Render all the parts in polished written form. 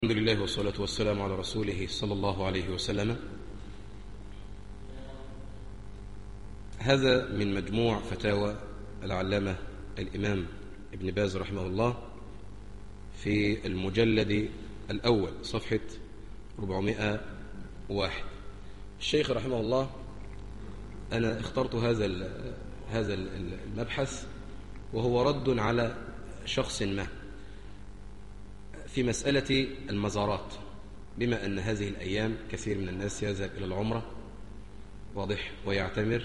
الحمد لله والصلاة والسلام على رسوله صلى الله عليه وسلم. هذا من مجموع فتاوى العلامة الإمام ابن باز رحمه الله في المجلد الأول صفحة 401. الشيخ رحمه الله أنا اخترت هذا المبحث وهو رد على شخص ما في مسألة المزارات، بما أن هذه الأيام كثير من الناس يذهب إلى العمرة واضح ويعتمر.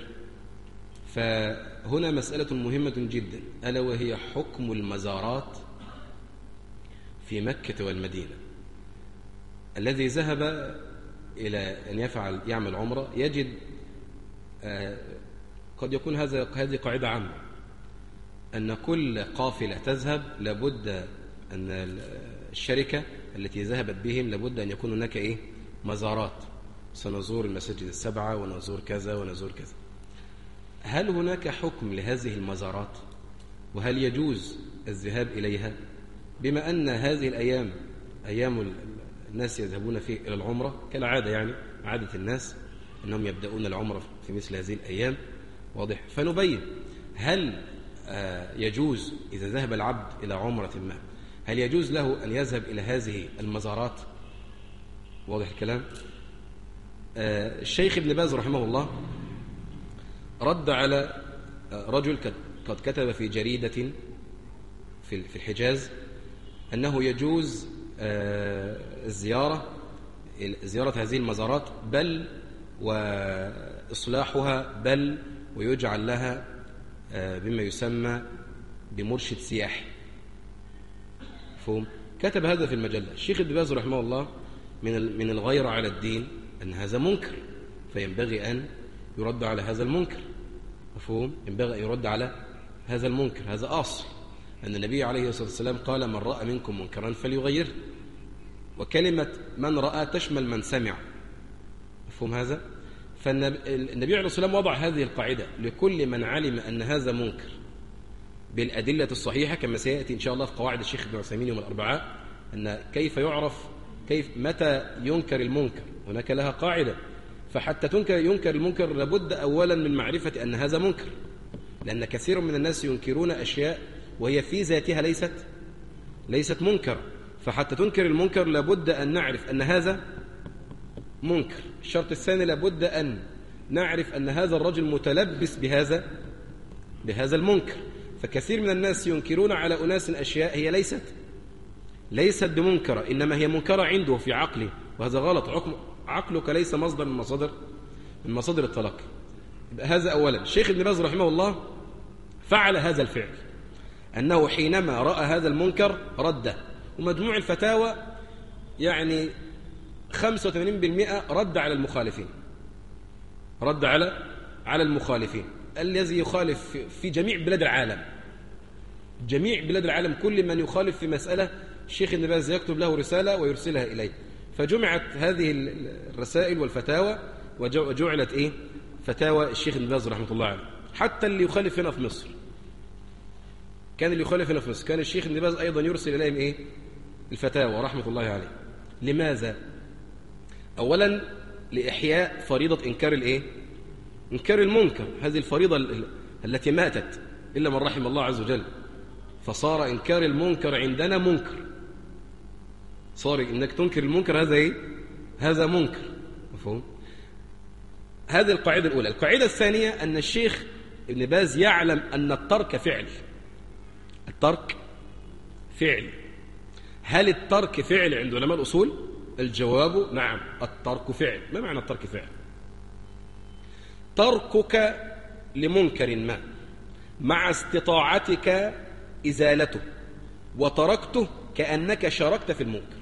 فهنا مسألة مهمة جدا ألا وهي حكم المزارات في مكة والمدينة. الذي ذهب إلى أن يعمل عمرة يجد قد يكون هذه قاعدة عامة أن كل قافلة تذهب لابد أن الشركة التي ذهبت بهم لابد أن يكون هناك مزارات، سنزور المساجد السبعة ونزور كذا ونزور كذا. هل هناك حكم لهذه المزارات وهل يجوز الذهاب إليها، بما أن هذه الأيام أيام الناس يذهبون فيه إلى العمرة كالعادة، يعني عادة الناس أنهم يبدأون العمرة في مثل هذه الأيام واضح. فنبين هل يجوز إذا ذهب العبد إلى عمرة ما هل يجوز له أن يذهب إلى هذه المزارات؟ واضح الكلام. الشيخ ابن باز رحمه الله رد على رجل قد كتب في جريدة في الحجاز أنه يجوز زيارة هذه المزارات، بل وإصلاحها، بل ويجعل لها بما يسمى بمرشد سياحي. كتب هذا في المجلة. الشيخ ابن باز رحمه الله من الغيرة على الدين أن هذا منكر، فينبغي أن يرد على هذا المنكر. مفهوم؟ ينبغي أن يرد على هذا المنكر. هذا أصل أن النبي عليه الصلاة والسلام قال: من رأى منكم منكرا فليغيره، وكلمة من رأى تشمل من سمع. مفهوم هذا؟ فالنبي عليه الصلاة والسلام وضع هذه القاعدة لكل من علم أن هذا منكر بالأدلة الصحيحة، كما سيأتي إن شاء الله في قواعد الشيخ ابن عثيمين يوم الأربعاء، أن كيف يعرف متى ينكر المنكر. هناك لها قاعدة. فحتى ينكر المنكر لابد أولا من معرفة أن هذا منكر، لأن كثير من الناس ينكرون أشياء وهي في ذاتها ليست منكر. فحتى تنكر المنكر لابد أن نعرف أن هذا منكر. الشرط الثاني لابد أن نعرف أن هذا الرجل متلبس بهذا المنكر. فكثير من الناس ينكرون على أناس أشياء هي ليست بمنكرة، إنما هي منكرة عنده في عقله، وهذا غلط. عقلك ليس مصدر من مصادر التلقي. هذا أولا. الشيخ ابن باز رحمه الله فعل هذا الفعل، أنه حينما رأى هذا المنكر رده. ومجموع الفتاوى يعني 85% رد على المخالفين، رد على المخالفين. الذي يخالف في جميع بلاد العالم، جميع بلاد العالم، كل من يخالف في مسألة الشيخ ابن باز يكتب له رسالة ويرسلها إليه. فجمعت هذه الرسائل والفتاوى وجعلت فتاوى الشيخ ابن باز رحمة الله عليه. حتى اللي يخالف هنا في مصر، كان الشيخ ابن باز أيضا يرسل إليهم الفتاوى رحمة الله عليه. لماذا؟ أولا لإحياء فريضة إنكار المنكر. هذه الفريضة التي ماتت إلا من رحم الله عز وجل. فصار إنكار المنكر عندنا منكر، صار إنك تنكر المنكر هذا منكر. مفهوم؟ هذه القاعدة الأولى. القاعدة الثانية أن الشيخ ابن باز يعلم أن الترك فعل. الترك فعل. هل الترك فعل عند علماء الأصول؟ الجواب نعم، الترك فعل. ما معنى الترك فعل؟ تركك لمنكر ما مع استطاعتك إزالته وتركته كأنك شاركت في المنكر،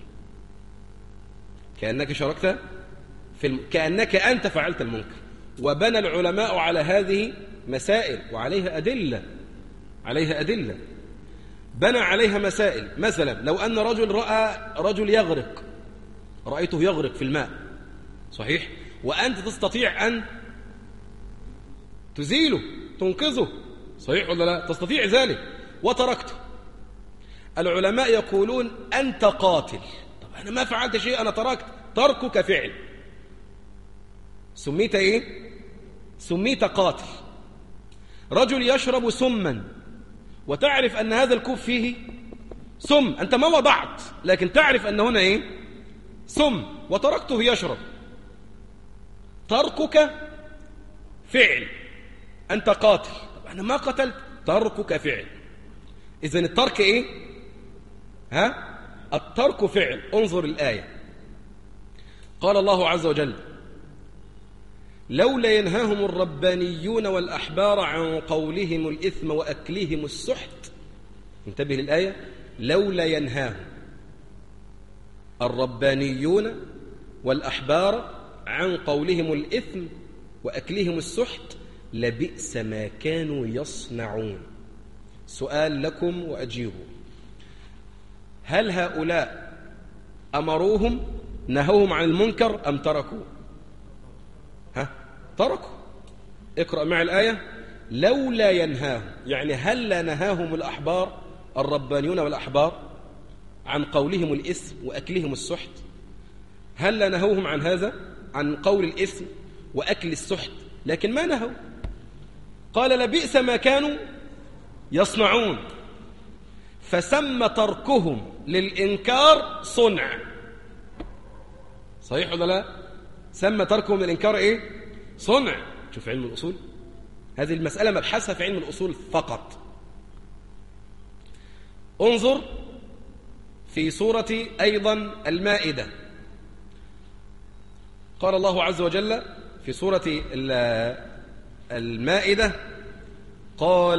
كأنك أنت فعلت المنكر. وبنى العلماء على هذه مسائل وعليها أدلة، بنى عليها مسائل. مثلا لو أن رجل رأى رجل يغرق، رأيته يغرق في الماء، صحيح، وأنت تستطيع أن تزيله تنقذه، صحيح ولا لا؟ تستطيع ذلك، وتركته. العلماء يقولون أنت قاتل. طب أنا ما فعلت شيء، أنا تركت. تركك فعل. سميت إيه؟ سميت قاتل. رجل يشرب سما وتعرف أن هذا الكوب فيه سم، أنت ما وضعت لكن تعرف أن هنا إيه؟ سم، وتركته يشرب. تركك فعل، أنت قاتل. طب أنا ما قتلت، تركك فعل. إذن الترك إيه؟ الترك فعل. انظر الآية. قال الله عز وجل: لولا ينهاهم الربانيون والأحبار عن قولهم الإثم وأكلهم السحت. انتبه للآية. لولا ينهاهم الربانيون والأحبار عن قولهم الإثم وأكلهم السحت لبئس ما كانوا يصنعون. سؤال لكم وأجيبوا: هل هؤلاء أمروهم نهوهم عن المنكر أم تركوا؟ تركوا. اقرأ مع الآية. لولا ينهاهم، يعني هل لا نهاهم الأحبار الربانيون والأحبار عن قولهم الإثم وأكلهم السحت؟ هل لا نهوهم عن هذا، عن قول الإثم وأكل السحت؟ لكن ما نهوا. قال لبئس ما كانوا يصنعون، فسمى تركهم للإنكار صنع. صحيح ولا لا؟ سمى تركهم للإنكار إيه؟ صنع. شوف علم الأصول، هذه المسألة مبحثها في علم الأصول فقط. انظر في سورة أيضا المائدة. قال الله عز وجل في سورة المائدة: قال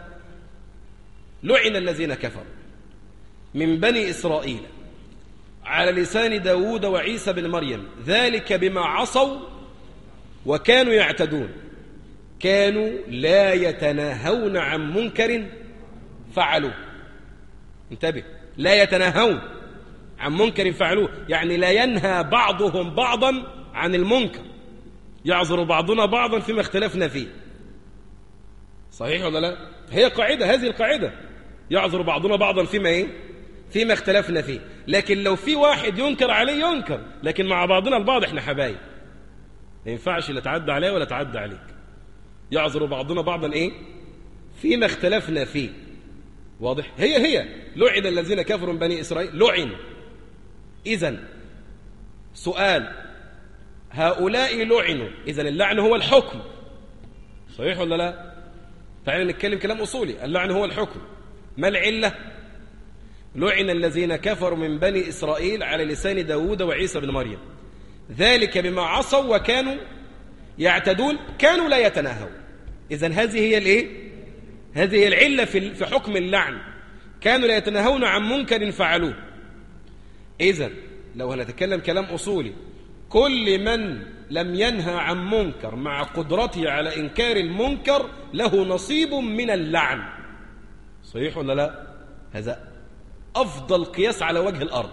لعن الذين كفروا من بني إسرائيل على لسان داود وعيسى بن مريم ذلك بما عصوا وكانوا يعتدون كانوا لا يتناهون عن منكر فعلوه. انتبه، لا يتناهون عن منكر فعلوه، يعني لا ينهى بعضهم بعضا عن المنكر، يعذر بعضنا بعضا فيما اختلفنا فيه. صحيح ولا لا؟ هي قاعدة، هذه القاعدة، يعذر بعضنا بعضا فيما ايه؟ فيما اختلفنا فيه. لكن لو في واحد ينكر عليه ينكر، لكن مع بعضنا البعض احنا حبايب، ما ينفعش لا تعدى عليه ولا تعدى عليك. يعذر بعضنا بعضا ايه؟ فيما اختلفنا فيه. واضح؟ هي لعن الذين كفروا من بني إسرائيل، لعن. إذن سؤال: هؤلاء لعنوا، إذن اللعن هو الحكم. صحيح ولا لا؟ تعالى نتكلم كلام أصولي. اللعن هو الحكم. ما العلة؟ لعن الذين كفروا من بني إسرائيل على لسان داود وعيسى بن مريم ذلك بما عصوا وكانوا يعتدون كانوا لا يتناهون. إذن هذه هي الايه؟ هذه هي العلة في حكم اللعن. كانوا لا يتناهون عن منكر فعلوه. إذن لو هنتكلم كلام أصولي، كل من لم ينهى عن منكر مع قدرته على إنكار المنكر له نصيب من اللعن. صحيح ولا لا؟ هذا أفضل قياس على وجه الأرض.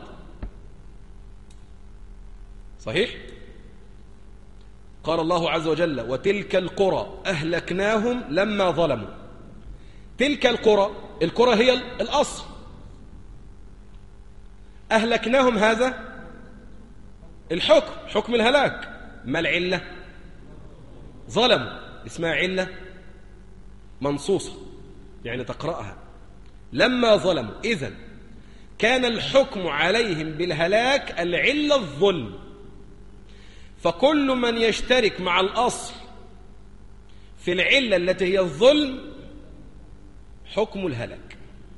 صحيح؟ قال الله عز وجل: وتلك القرى أهلكناهم لما ظلموا. تلك القرى هي الأصل. أهلكناهم هذا الحكم، حكم الهلاك. ما العلة؟ ظلموا، اسمها علة منصوصة، يعني تقرأها. لما ظلموا، إذن كان الحكم عليهم بالهلاك العلة الظلم. فكل من يشترك مع الأصل في العلة التي هي الظلم حكم الهلاك.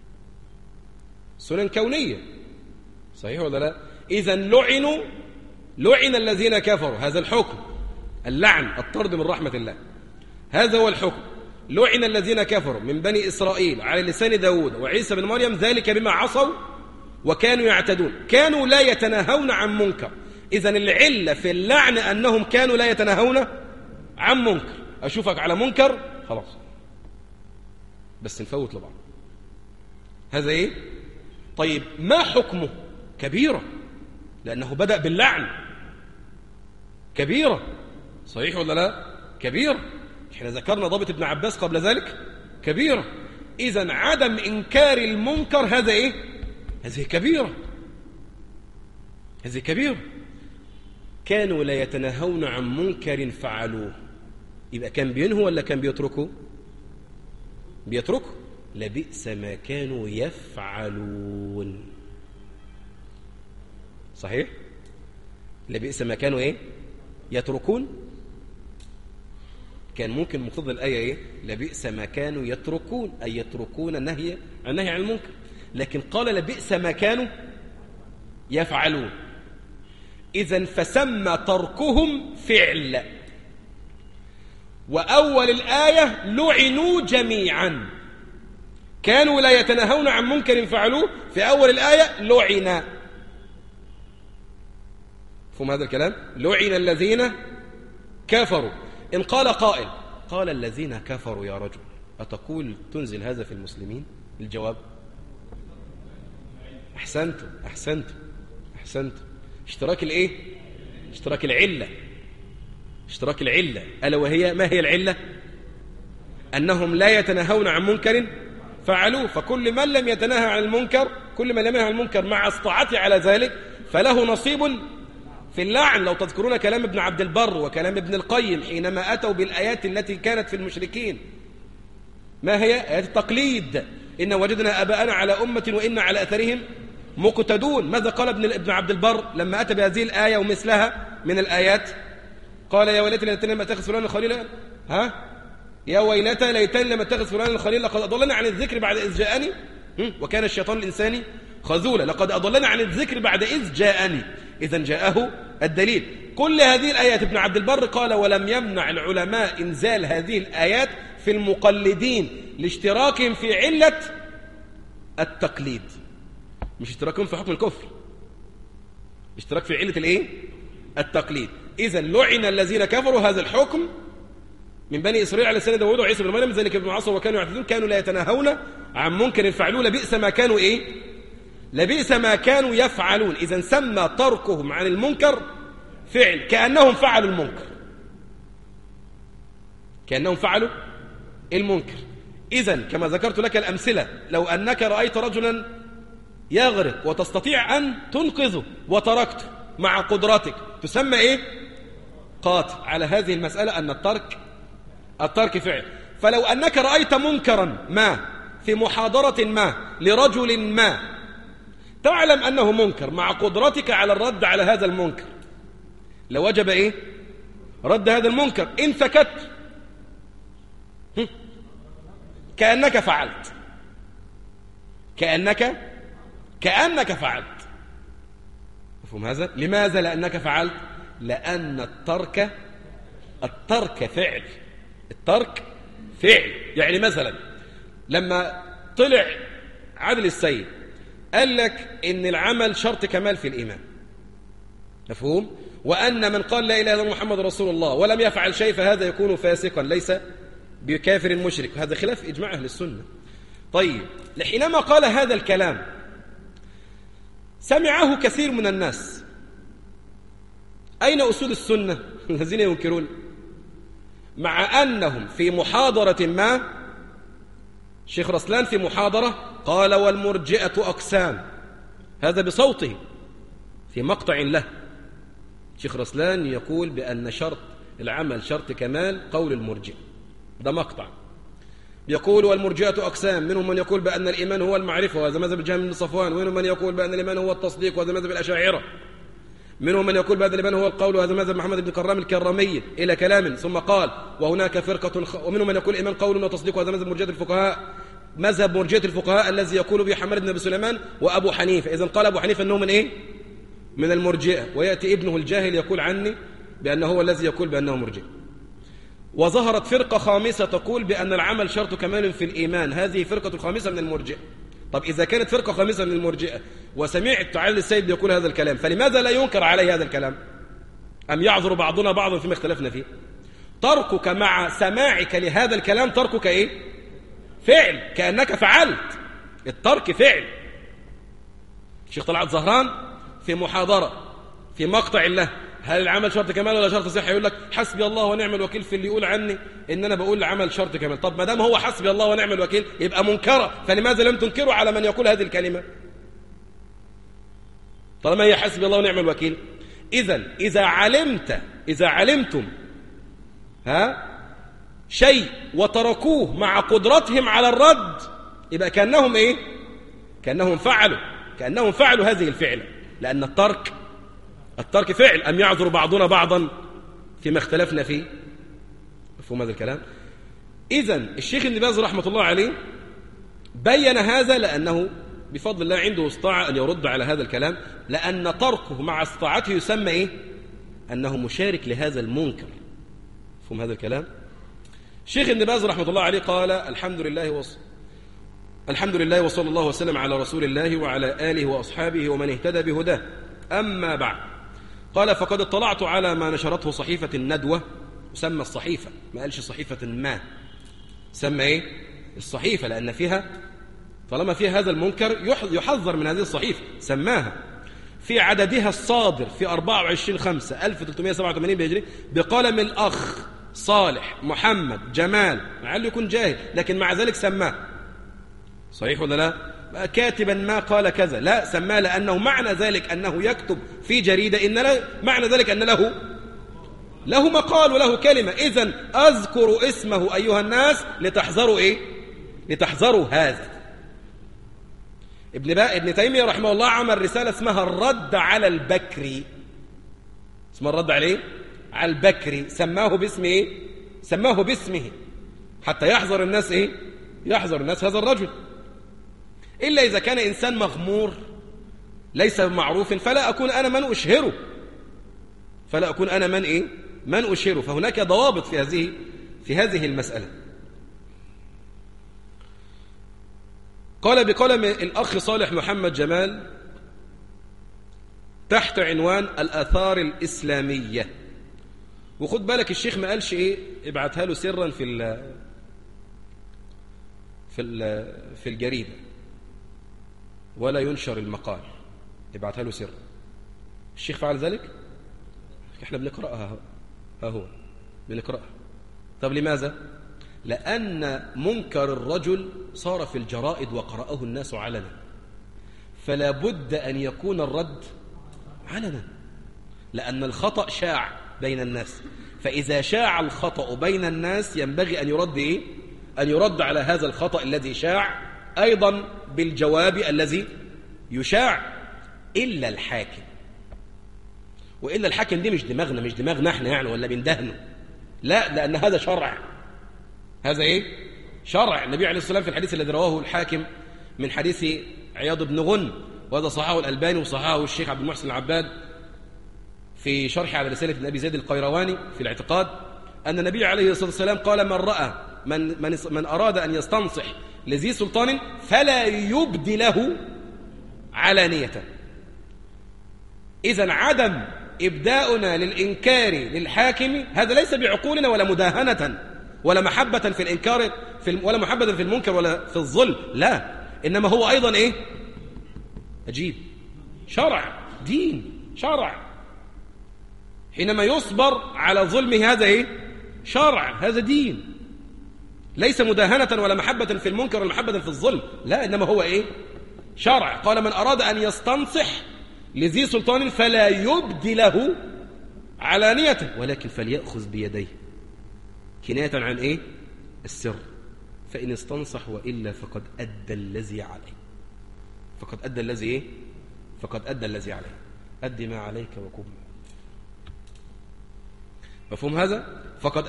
سنن كونية. صحيح ولا لا؟ إذن لعن الذين كفروا، هذا الحكم، اللعن، الطرد من رحمة الله، هذا هو الحكم. لعن الذين كفروا من بني إسرائيل على لسان داود وعيسى بن مريم ذلك بما عصوا وكانوا يعتدون كانوا لا يتناهون عن منكر. إذن العلة في اللعن أنهم كانوا لا يتناهون عن منكر. أشوفك على منكر خلاص، بس نفوت لبعض. هذا إيه؟ طيب ما حكمه؟ كبيرة، لأنه بدأ باللعن، كبيرة. صحيح ولا لا؟ كبيرة. احنا ذكرنا ضابط ابن عباس قبل ذلك، كبيرة. إذن عدم إنكار المنكر هذا إيه؟ هذه كبيرة. هذه كبيرة. كانوا لا يتناهون عن منكر فعلوه، يبقى كان بينهوا ولا كان بيتركوا؟ بيتركوا. لبئس ما كانوا يفعلون. صحيح؟ لبئس ما كانوا ايه؟ يتركون. كان ممكن مقتضى الآية ايه؟ لبئس ما كانوا يتركون، أي يتركون النهي عن المنكر. لكن قال لبئس ما كانوا يفعلون. إذن فسمى تركهم فعل. وأول الآية لعنوا جميعا. كانوا لا يتناهون عن منكر فعلوه، في أول الآية لعنا. فهم هذا الكلام؟ لعن الذين كفروا. إن قال قائل قال الذين كفروا يا رجل أتقول تنزل هذا في المسلمين؟ الجواب أحسنتم. اشتراك الايه؟ اشتراك العلة. ألا وهي ما هي العلة؟ أنهم لا يتناهون عن منكر فعلوه. فكل من لم يتناهى عن المنكر، كل من لم يتناهى عن المنكر مع استطاعته على ذلك فله نصيب في اللعن. لو تذكرون كلام ابن عبد البر وكلام ابن القيم حينما أتوا بالآيات التي كانت في المشركين، ما هي؟ آيات التقليد. إن وجدنا آباءنا على أمة وإن على أثرهم مقتدون. ماذا قال ابن عبد البر لما أتى بهذه الآية ومثلها من الآيات؟ قال يا ويلتى ليتني لم أتخذ فلانا خليلا. يا ويلتى ليتني لم أتخذ فلانا خليلا لقد أضلني عن الذكر بعد إذ جاءني وكان الشيطان الإنساني خذولا. لقد أضلني عن الذكر بعد إذ جاءني. إذن جاءه الدليل. كل هذه الآيات ابن عبد البر قال ولم يمنع العلماء إنزال هذه الآيات في المقلدين لاشتراكهم في علة التقليد، مش اشتراكهم في حكم الكفر، اشتراك في علة الايه؟ التقليد. إذن لعن الذين كفروا، هذا الحكم من بني إسرائيل على لسان داوود وعيسى بن مريم ذلك ابن عاصم وكانوا يعتدون كانوا لا يتناهون عن منكر فعلوه لبئس ما كانوا ايه؟ لبئس ما كانوا يفعلون. إذن سمى تركهم عن المنكر فعل، كأنهم فعلوا المنكر، كأنهم فعلوا المنكر. إذن كما ذكرت لك الأمثلة، لو أنك رأيت رجلا يغرق وتستطيع أن تنقذه وتركته مع قدرتك، تسمى إيه؟ قاتل. على هذه المسألة أن الترك فعل. فلو أنك رأيت منكرا ما في محاضرة ما لرجل ما، تعلم أنه منكر، مع قدرتك على الرد على هذا المنكر، لوجب إيه؟ رد هذا المنكر. إن سكت كأنك فعلت، كأنك فعلت. مفهوم هذا؟ لماذا لأنك فعلت؟ لأن الترك فعل. الترك فعل. يعني مثلا لما طلع عادل السيد قال لك إن العمل شرط كمال في الإيمان، مفهوم؟ وأن من قال لا إله إلا الله محمد رسول الله ولم يفعل شيء فهذا يكون فاسقا ليس بكافر مشرك. هذا خلاف إجماع أهل السنة. طيب، حينما قال هذا الكلام سمعه كثير من الناس. أين أصول السنة الذين ينكرون؟ مع أنهم في محاضرة ما، شيخ رسلان في محاضرة قال والمرجئة أقسام، هذا بصوته في مقطع له. شيخ رسلان يقول بأن شرط العمل شرط كمال قول المرجئ، ده مقطع. يقول والمرجئة أقسام، منهم من يقول بأن الإيمان هو المعرفة وهذا مذهب الجهم بن صفوان، ومنهم من يقول بأن الإيمان هو التصديق وهذا مذهب الأشاعرة، منهم من يقول بأن الإيمان هو القول وهذا مذهب محمد بن كرام الكرامي إلى كلام. ثم قال وهناك فرقة ومنهم من يقول الإيمان قول وتصديق وهذا مذهب مرجئة الفقهاء، مذهب مرجئة الفقهاء الذي يقول به حماد بن أبي سليمان وأبو حنيفة. إذن قال أبو حنيفة أنه من إيه؟ من المرجئة. ويأتي ابنه الجاهل يقول عني بأنه هو الذي يقول بأنه مرجئ. وظهرت فرقة خامسة تقول بأن العمل شرط كمال في الإيمان، هذه فرقة خامسة من المرجئة. طب إذا كانت فرقة خامسة من المرجئة وسمعت عادل السيد يقول هذا الكلام، فلماذا لا ينكر عليه هذا الكلام؟ أم يعذر بعضنا بعضا فيما اختلفنا فيه؟ تركك مع سماعك لهذا الكلام تركك إيه؟ فعل، كأنك فعلت. الترك فعل. الشيخ طلعت زهران في محاضرة في مقطع له هل العمل شرط كمال ولا شرط صحة؟ يقول لك حسبي الله ونعم الوكيل في اللي يقول عني ان انا بقول العمل شرط كمال. طب ما دام هو حسبي الله ونعم الوكيل يبقى منكرة، فلماذا لم تنكروا على من يقول هذه الكلمة؟ طالما هي حسبي الله ونعم الوكيل. إذا علمتم شيء وتركوه مع قدرتهم على الرد، يبقى كأنهم إيه؟ كأنهم فعلوا هذه الفعلة، لأن الترك فعل. أم يعذر بعضنا بعضا فيما اختلفنا فيه؟ مفهوم هذا الكلام؟ إذن الشيخ ابن باز رحمة الله عليه بين هذا، لأنه بفضل الله عنده استطاع أن يرد على هذا الكلام، لأن تركه مع استطاعته يسمى إيه؟ أنه مشارك لهذا المنكر. مفهوم هذا الكلام؟ الشيخ ابن باز رحمة الله عليه قال: الحمد لله وصلى الله وسلم على رسول الله وعلى آله وأصحابه ومن اهتدى بهداه، أما بعد. قال: فقد اطلعت على ما نشرته صحيفة الندوة. وسمى الصحيفة، ما قالش صحيفة ما، سمى إيه؟ الصحيفة، لأن فيها طالما فيها هذا المنكر يحذر من هذه الصحيفة، سماها في عددها الصادر في 24/5/1387 بهجري بقلم الأخ صالح محمد جمال، لعله يكون جاهل، لكن مع ذلك سماه. صحيح ولا لا؟ كاتبا ما قال كذا، لا، سماه لأنه معنى ذلك أنه يكتب في جريدة، معنى ذلك أن له مقال وله كلمة. إذن أذكر اسمه أيها الناس لتحذروا إيه؟ لتحذروا هذا. ابن تيمية رحمه الله عمل رسالة اسمها الرد على البكري. اسمها الرد عليه؟ على البكري. سماه باسم إيه؟ سماه باسمه حتى يحذر الناس إيه؟ يحذر الناس هذا الرجل. إلا إذا كان إنسان مغمور ليس معروف فلا أكون أنا من أشهره، من أشهره. فهناك ضوابط في هذه المسألة. قال بقلم الأخ صالح محمد جمال تحت عنوان الآثار الإسلامية. وخد بالك الشيخ ما قالش إيه؟ ابعتها له سرا في الجريدة، ولا ينشر المقال، ابعتها له سرا. الشيخ فعل ذلك؟ احنا بنقرأها اهو بنقرأها. طب لماذا؟ لأن منكر الرجل صار في الجرائد وقرأه الناس علنا، فلا بد أن يكون الرد علنا، لأن الخطأ شاع بين الناس. فإذا شاع الخطأ بين الناس ينبغي أن يرد إيه؟ أن يرد على هذا الخطأ الذي شاع أيضا بالجواب الذي يشاع، إلا الحاكم. وإلا الحاكم دي مش دماغنا احنا يعني، ولا بندهنه، لا، لأن هذا شرع. هذا إيه؟ شرع. النبي عليه الصلاة والسلام في الحديث الذي رواه الحاكم من حديث عياض بن غن، وهذا صححه الألباني وصححه الشيخ عبد المحسن العباد في شرح على رسالة ابن أبي زيد القيرواني في الاعتقاد، أن النبي عليه الصلاة والسلام قال: من رأى من أراد أن يستنصح لذي سلطان فلا يبدي له علانية. إذن عدم إبداؤنا للإنكار للحاكم هذا ليس بعقولنا ولا مداهنة ولا محبة في الإنكار ولا محبة في المنكر ولا في الظلم، لا، إنما هو أيضا إيه؟ أجيب شرع، دين، شرع. حينما يصبر على ظلمه هذا إيه؟ شرع، هذا دين، ليس مداهنة ولا محبة في المنكر ولا محبة في الظلم، لا، إنما هو إيه؟ شرع. قال: من أراد أن يستنصح لذي سلطان فلا يبدي له علانية ولكن فليأخذ بيديه، كناية عن إيه؟ السر. فإن استنصح وإلا فقد أدى الذي عليه. فقد أدى الذي إيه؟ فقد أدى الذي عليه. أدي ما عليك وكب. مفهوم هذا؟ فقد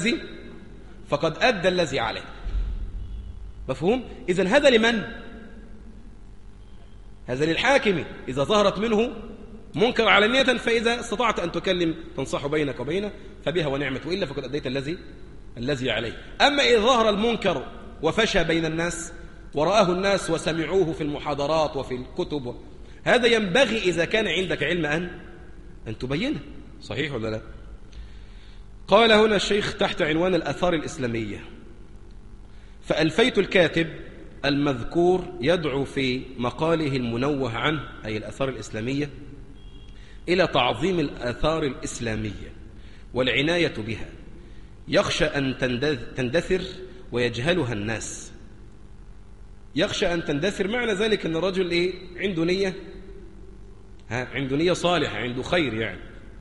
أدى الذي عليه. مفهوم؟ إذن هذا لمن؟ هذا للحاكم إذا ظهرت منه منكر علانية، فإذا استطعت أن تكلم تنصح بينك وبينه فبها ونعمت، وإلا فقد أديت الذي عليه. أما إذا ظهر المنكر وفشى بين الناس ورآه الناس وسمعوه في المحاضرات وفي الكتب، هذا ينبغي إذا كان عندك علم أن تبينه. صحيح ولا لا؟ قال هنا الشيخ تحت عنوان الآثار الإسلامية: فألفيت الكاتب المذكور يدعو في مقاله المنوه عنه، أي الآثار الإسلامية، إلى تعظيم الآثار الإسلامية والعناية بها، يخشى أن تندثر ويجهلها الناس. يخشى أن تندثر، معنى ذلك أن الرجل عنده نية عنده نية صالحة، عنده خير يعني.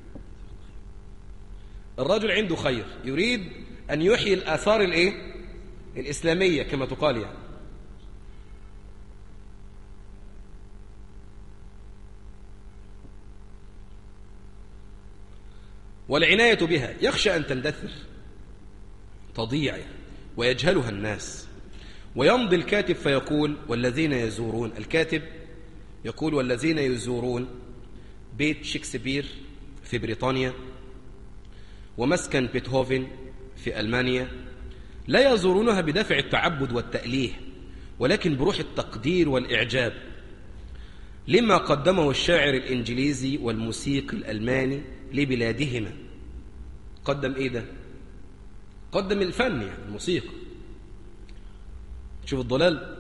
الرجل عنده خير يريد أن يحيي الآثار الإسلامية كما تقال يعني. والعناية بها يخشى أن تندثر تضيع ويجهلها الناس، ويمضي الكاتب فيقول والذين يزورون، الكاتب يقول والذين يزورون بيت شكسبير في بريطانيا ومسكن بيتهوفن في ألمانيا لا يزورونها بدافع التعبد والتأليه، ولكن بروح التقدير والإعجاب لما قدمه الشاعر الإنجليزي والموسيقي الألماني لبلادهما. قدم إيه ده؟ قدم الفن يعني الموسيقى. شوف الضلال،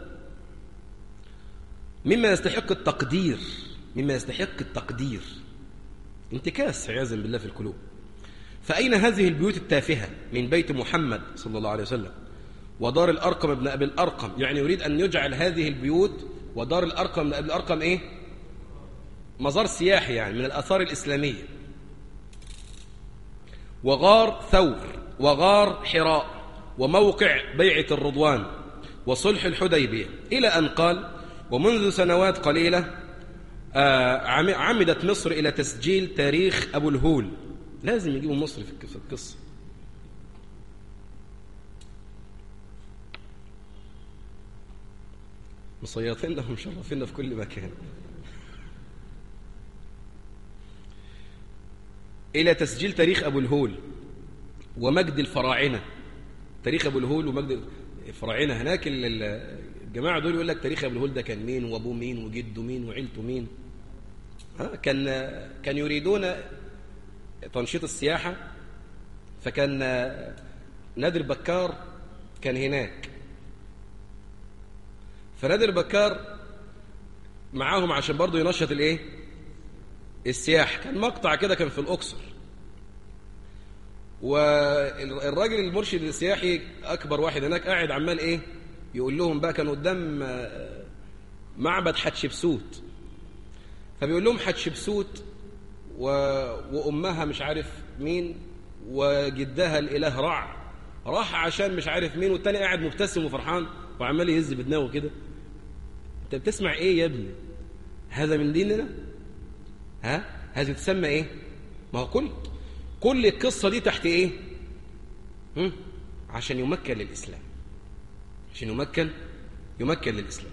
مما يستحق التقدير، مما يستحق التقدير، انتكاس عياذا بالله في القلوب. فأين هذه البيوت التافهة من بيت محمد صلى الله عليه وسلم ودار الأرقم ابن أبي الأرقم؟ يعني يريد أن يجعل هذه البيوت ودار الأرقم ابن أبي الأرقم مزار سياحي يعني من الآثار الإسلامية. وغار ثور وغار حراء وموقع بيعة الرضوان وصلح الحديبية، إلى أن قال ومنذ سنوات قليلة عمدت مصر إلى تسجيل تاريخ أبو الهول. لازم يجيبوا مصر في القصة. مصيطين لهم مشرفين في كل مكان. إلى تسجيل تاريخ أبو الهول ومجد الفراعنة. تاريخ أبو الهول ومجد الفراعنة هناك. الجماعة دول يقول لك تاريخ أبو الهول ده كان مين وأبوه مين وجده مين وعيلته مين. كان يريدون تنشيط السياحة، فكان نادر بكار كان هناك، فنادر بكار معاهم عشان برضو ينشط السياحة. كان مقطع كده كان في الأقصر، والراجل المرشد السياحي أكبر واحد هناك قاعد عمال يقول لهم بقى، كان قدام معبد حتشبسوت، فبيقول لهم حتشبسوت وأمها مش عارف مين وجدها الإله رع راح عشان مش عارف مين، والتاني قاعد مبتسم وفرحان وعمال يهز بدماغه كده. انت بتسمع ايه يا ابني؟ هذا من ديننا؟ هذه تسمى ما هو كل القصة دي تحت عشان يمكن للإسلام، عشان يمكن للإسلام.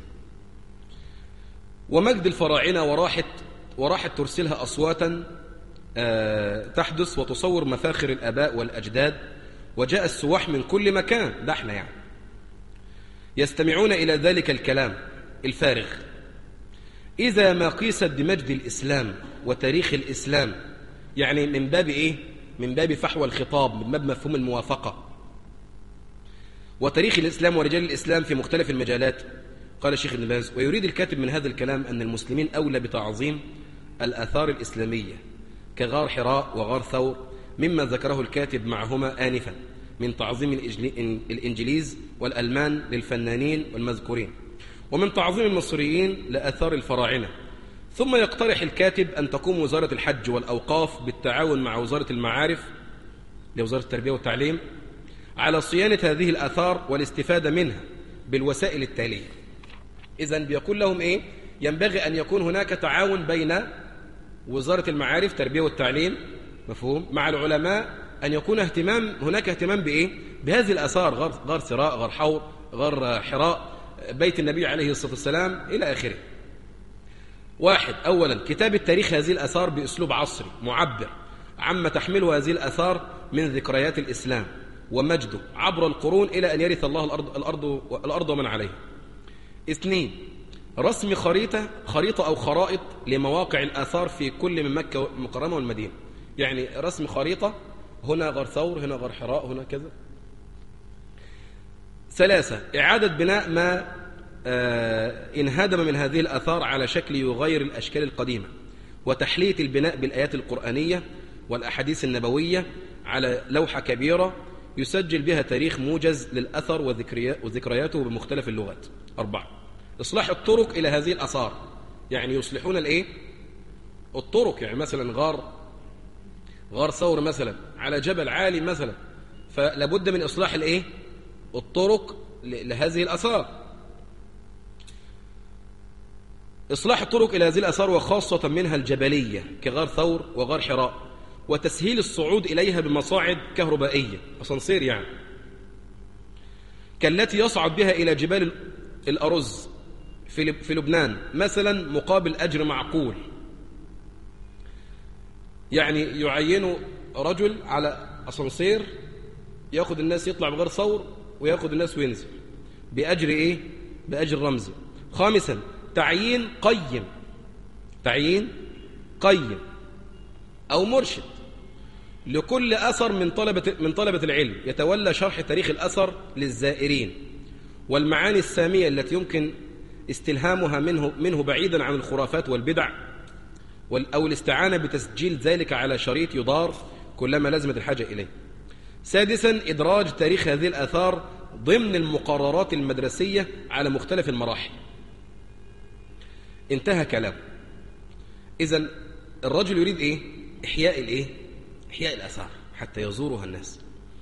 ومجد الفراعنة وراحت ترسلها أصواتا تحدث وتصور مفاخر الآباء والأجداد، وجاء السواح من كل مكان، ده احنا يعني يستمعون إلى ذلك الكلام الفارغ. إذا ما قيست بمجد الإسلام وتاريخ الإسلام، يعني من باب من باب فحوى الخطاب، من باب مفهوم الموافقة، وتاريخ الإسلام ورجال الإسلام في مختلف المجالات. قال الشيخ ابن باز: ويريد الكاتب من هذا الكلام أن المسلمين أولى بتعظيم الآثار الإسلامية كغار حراء وغار ثور، مما ذكره الكاتب معهما آنفا من تعظيم الإنجليز والألمان للفنانين والمذكورين، ومن تعظيم المصريين لآثار الفراعنة. ثم يقترح الكاتب أن تقوم وزارة الحج والأوقاف بالتعاون مع وزارة المعارف لوزارة التربية والتعليم على صيانة هذه الآثار والاستفادة منها بالوسائل التالية. إذن بيقول لهم ينبغي أن يكون هناك تعاون بين وزارة المعارف التربية والتعليم، مفهوم، مع العلماء، أن يكون هناك اهتمام بهذه الآثار، غار ثراء، غار حور، غار حراء، بيت النبي عليه الصلاة والسلام إلى آخره. واحد، أولا كتابة تاريخ هذه الآثار بأسلوب عصري معبر عما تحمله هذه الآثار من ذكريات الإسلام ومجده عبر القرون إلى أن يرث الله الأرض ومن عليها. اثنين، رسم خريطة أو خرائط لمواقع الآثار في كل من مكة المكرمة والمدينة، يعني رسم خريطة، هنا غار ثور، هنا غار حراء، هنا كذا. ثلاثة، إعادة بناء ما انهدم من هذه الآثار على شكل يغير الأشكال القديمة، وتحلية البناء بالآيات القرآنية والأحاديث النبوية على لوحة كبيرة يسجل بها تاريخ موجز للأثر وذكرياته بمختلف اللغات. أربعة، إصلاح الطرق إلى هذه الآثار، يعني يصلحون الطرق، يعني مثلا غار ثور مثلا على جبل عالي مثلا، فلابد من إصلاح الإيه؟ الطرق لهذه الآثار. إصلاح الطرق إلى هذه الآثار وخاصة منها الجبلية كغار ثور وغار حراء، وتسهيل الصعود إليها بمصاعد كهربائية، أسانسير يعني، كالتي يصعد بها إلى جبال الأرز في لبنان مثلا مقابل أجر معقول. يعني يعينوا رجل على أسانسير يأخذ الناس يطلع بغار ثور ويأخذ الناس وينزل بأجر إيه؟ بأجر رمزي. خامسا تعيين قيم أو مرشد لكل أثر من طلبة العلم يتولى شرح تاريخ الأثر للزائرين والمعاني السامية التي يمكن استلهامها منه بعيدا عن الخرافات والبدع، أو الاستعانة بتسجيل ذلك على شريط يدار كلما لزمت الحاجة إليه. سادسا إدراج تاريخ هذه الآثار ضمن المقررات المدرسية على مختلف المراحل. انتهى كلامه. إذن الرجل يريد إيه؟ إحياء الآثار حتى يزورها الناس.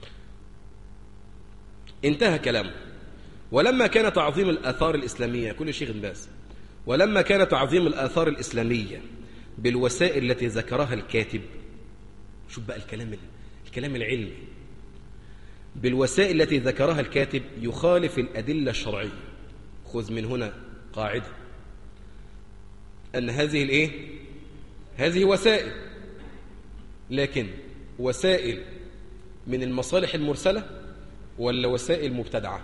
انتهى كلامه. ولما كان تعظيم الآثار الإسلامية، كل شيخ باز، ولما كان تعظيم الآثار الإسلامية بالوسائل التي ذكرها الكاتب، شوف بقى الكلام العلمي، بالوسائل التي ذكرها الكاتب يخالف الأدلة الشرعية. خذ من هنا قاعدة أن هذه وسائل، لكن وسائل من المصالح المرسلة ولا وسائل مبتدعة؟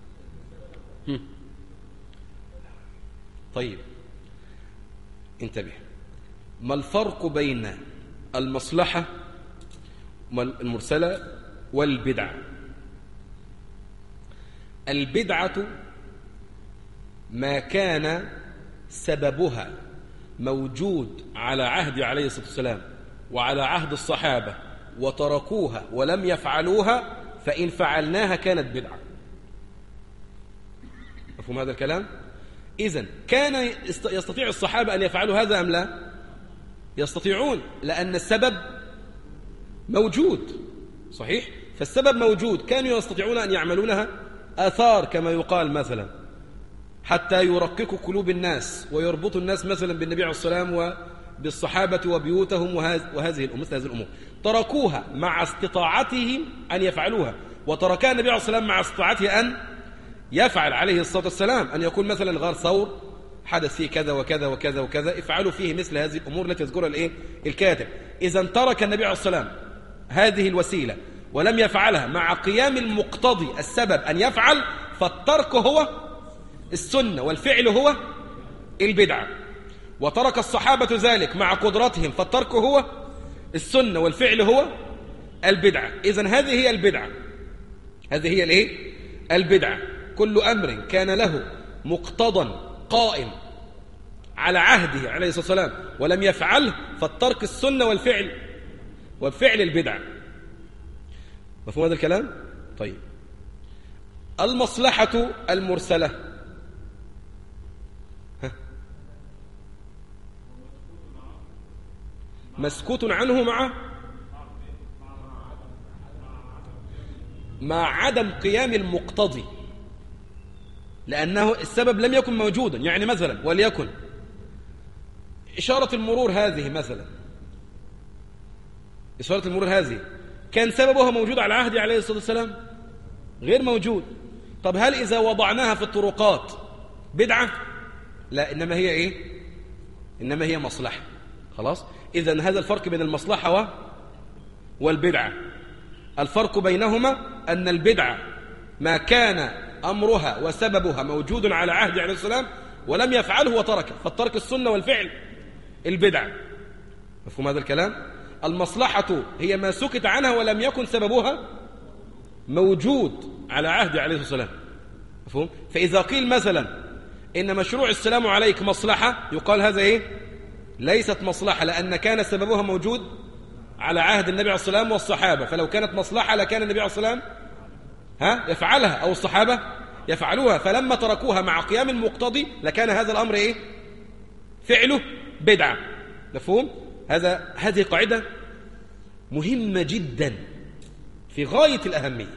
طيب انتبه، ما الفرق بين المصلحة المرسلة والبدعة؟ البدعة ما كان سببها موجود على عهد عليه الصلاة والسلام وعلى عهد الصحابة وتركوها ولم يفعلوها، فإن فعلناها كانت بدعة. مفهوم هذا الكلام؟ إذن كان يستطيع الصحابة أن يفعلوا هذا أم لا؟ يستطيعون، لأن السبب موجود. صحيح؟ فالسبب موجود، كانوا يستطيعون أن يعملونها آثار كما يقال مثلا، حتى يرققوا قلوب الناس ويربطوا الناس مثلا بالنبي عليه الصلاة والسلام وبالصحابة وبيوتهم وهذه الأمور تركوها مع استطاعتهم أن يفعلوها، وتركها النبي عليه الصلاة والسلام مع استطاعته أن يفعل عليه الصلاة والسلام، أن يكون مثلا غار ثور حدث فيه كذا وكذا وكذا وكذا، افعلوا فيه مثل هذه الأمور التي يذكرها الكاتب. إذا ترك النبي عليه الصلاة والسلام هذه الوسيلة ولم يفعلها مع قيام المقتضي السبب أن يفعل، فالترك هو السنة والفعل هو البدعة. وترك الصحابة ذلك مع قدرتهم، فالترك هو السنة والفعل هو البدعة. إذن هذه هي البدعة، هذه هي البدعة. كل أمر كان له مقتضى قائم على عهده عليه الصلاة والسلام ولم يفعله، فالترك السنة والفعل البدعة. مفهوم هذا الكلام؟ طيب، المصلحة المرسلة مسكوت عنه مع عدم قيام المقتضي، لأنه السبب لم يكن موجودا. يعني مثلا وليكن إشارة المرور هذه مثلا، إشارة المرور هذه كان سببها موجود على عهد عليه الصلاة والسلام؟ غير موجود. طب هل إذا وضعناها في الطرقات بدعة؟ لا، إنما هي مصلحة. خلاص؟ إذن هذا الفرق بين المصلحة والبدعة. الفرق بينهما أن البدعة ما كان أمرها وسببها موجود على عهد عليه السلام ولم يفعله وتركه، فالترك السنة والفعل البدعة. مفهوم هذا الكلام؟ المصلحة هي ما سكت عنها ولم يكن سببها موجود على عهد عليه السلام. مفهوم؟ فإذا قيل مثلا إن مشروع السلام عليك مصلحة، يقال هذا ليست مصلحة، لأن كان سببها موجود على عهد النبي عليه الصلاة والسلام والصحابة، فلو كانت مصلحة لكان النبي عليه الصلاة والسلام يفعلها أو الصحابة يفعلوها، فلما تركوها مع قيام المقتضي لكان هذا الأمر فعله بدعة. مفهوم؟ هذه قاعدة مهمة جدا في غاية الأهمية.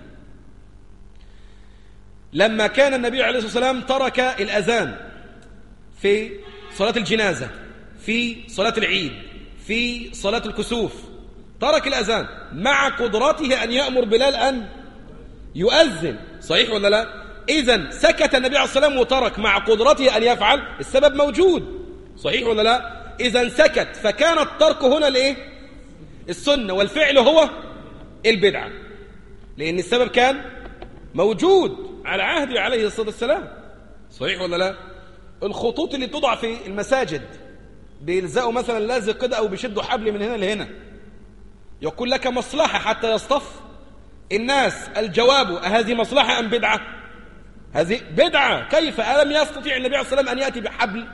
لما كان النبي عليه الصلاة والسلام ترك الأذان في صلاة الجنازة، في صلاة العيد، في صلاة الكسوف، ترك الأذان مع قدرته أن يأمر بلال أن يؤذن، صحيح ولا لا؟ إذن سكت النبي عليه الصلاة والسلام وترك مع قدرته أن يفعل، السبب موجود، صحيح ولا لا؟ إذن سكت، فكان الترك هنا الإيه؟ السنة، والفعل هو البدعة، لأن السبب كان موجود على عهده عليه الصلاة والسلام، صحيح ولا لا؟ الخطوط اللي توضع في المساجد بيلزقوا مثلا لازق كده أو بيشدوا حبل من هنا لهنا، يقول لك مصلحة حتى يصطف الناس. الجواب: أهذه مصلحة أم بدعة؟ هذه بدعة. كيف؟ ألم يستطيع النبي عليه الصلاة والسلام أن يأتي بحبل؟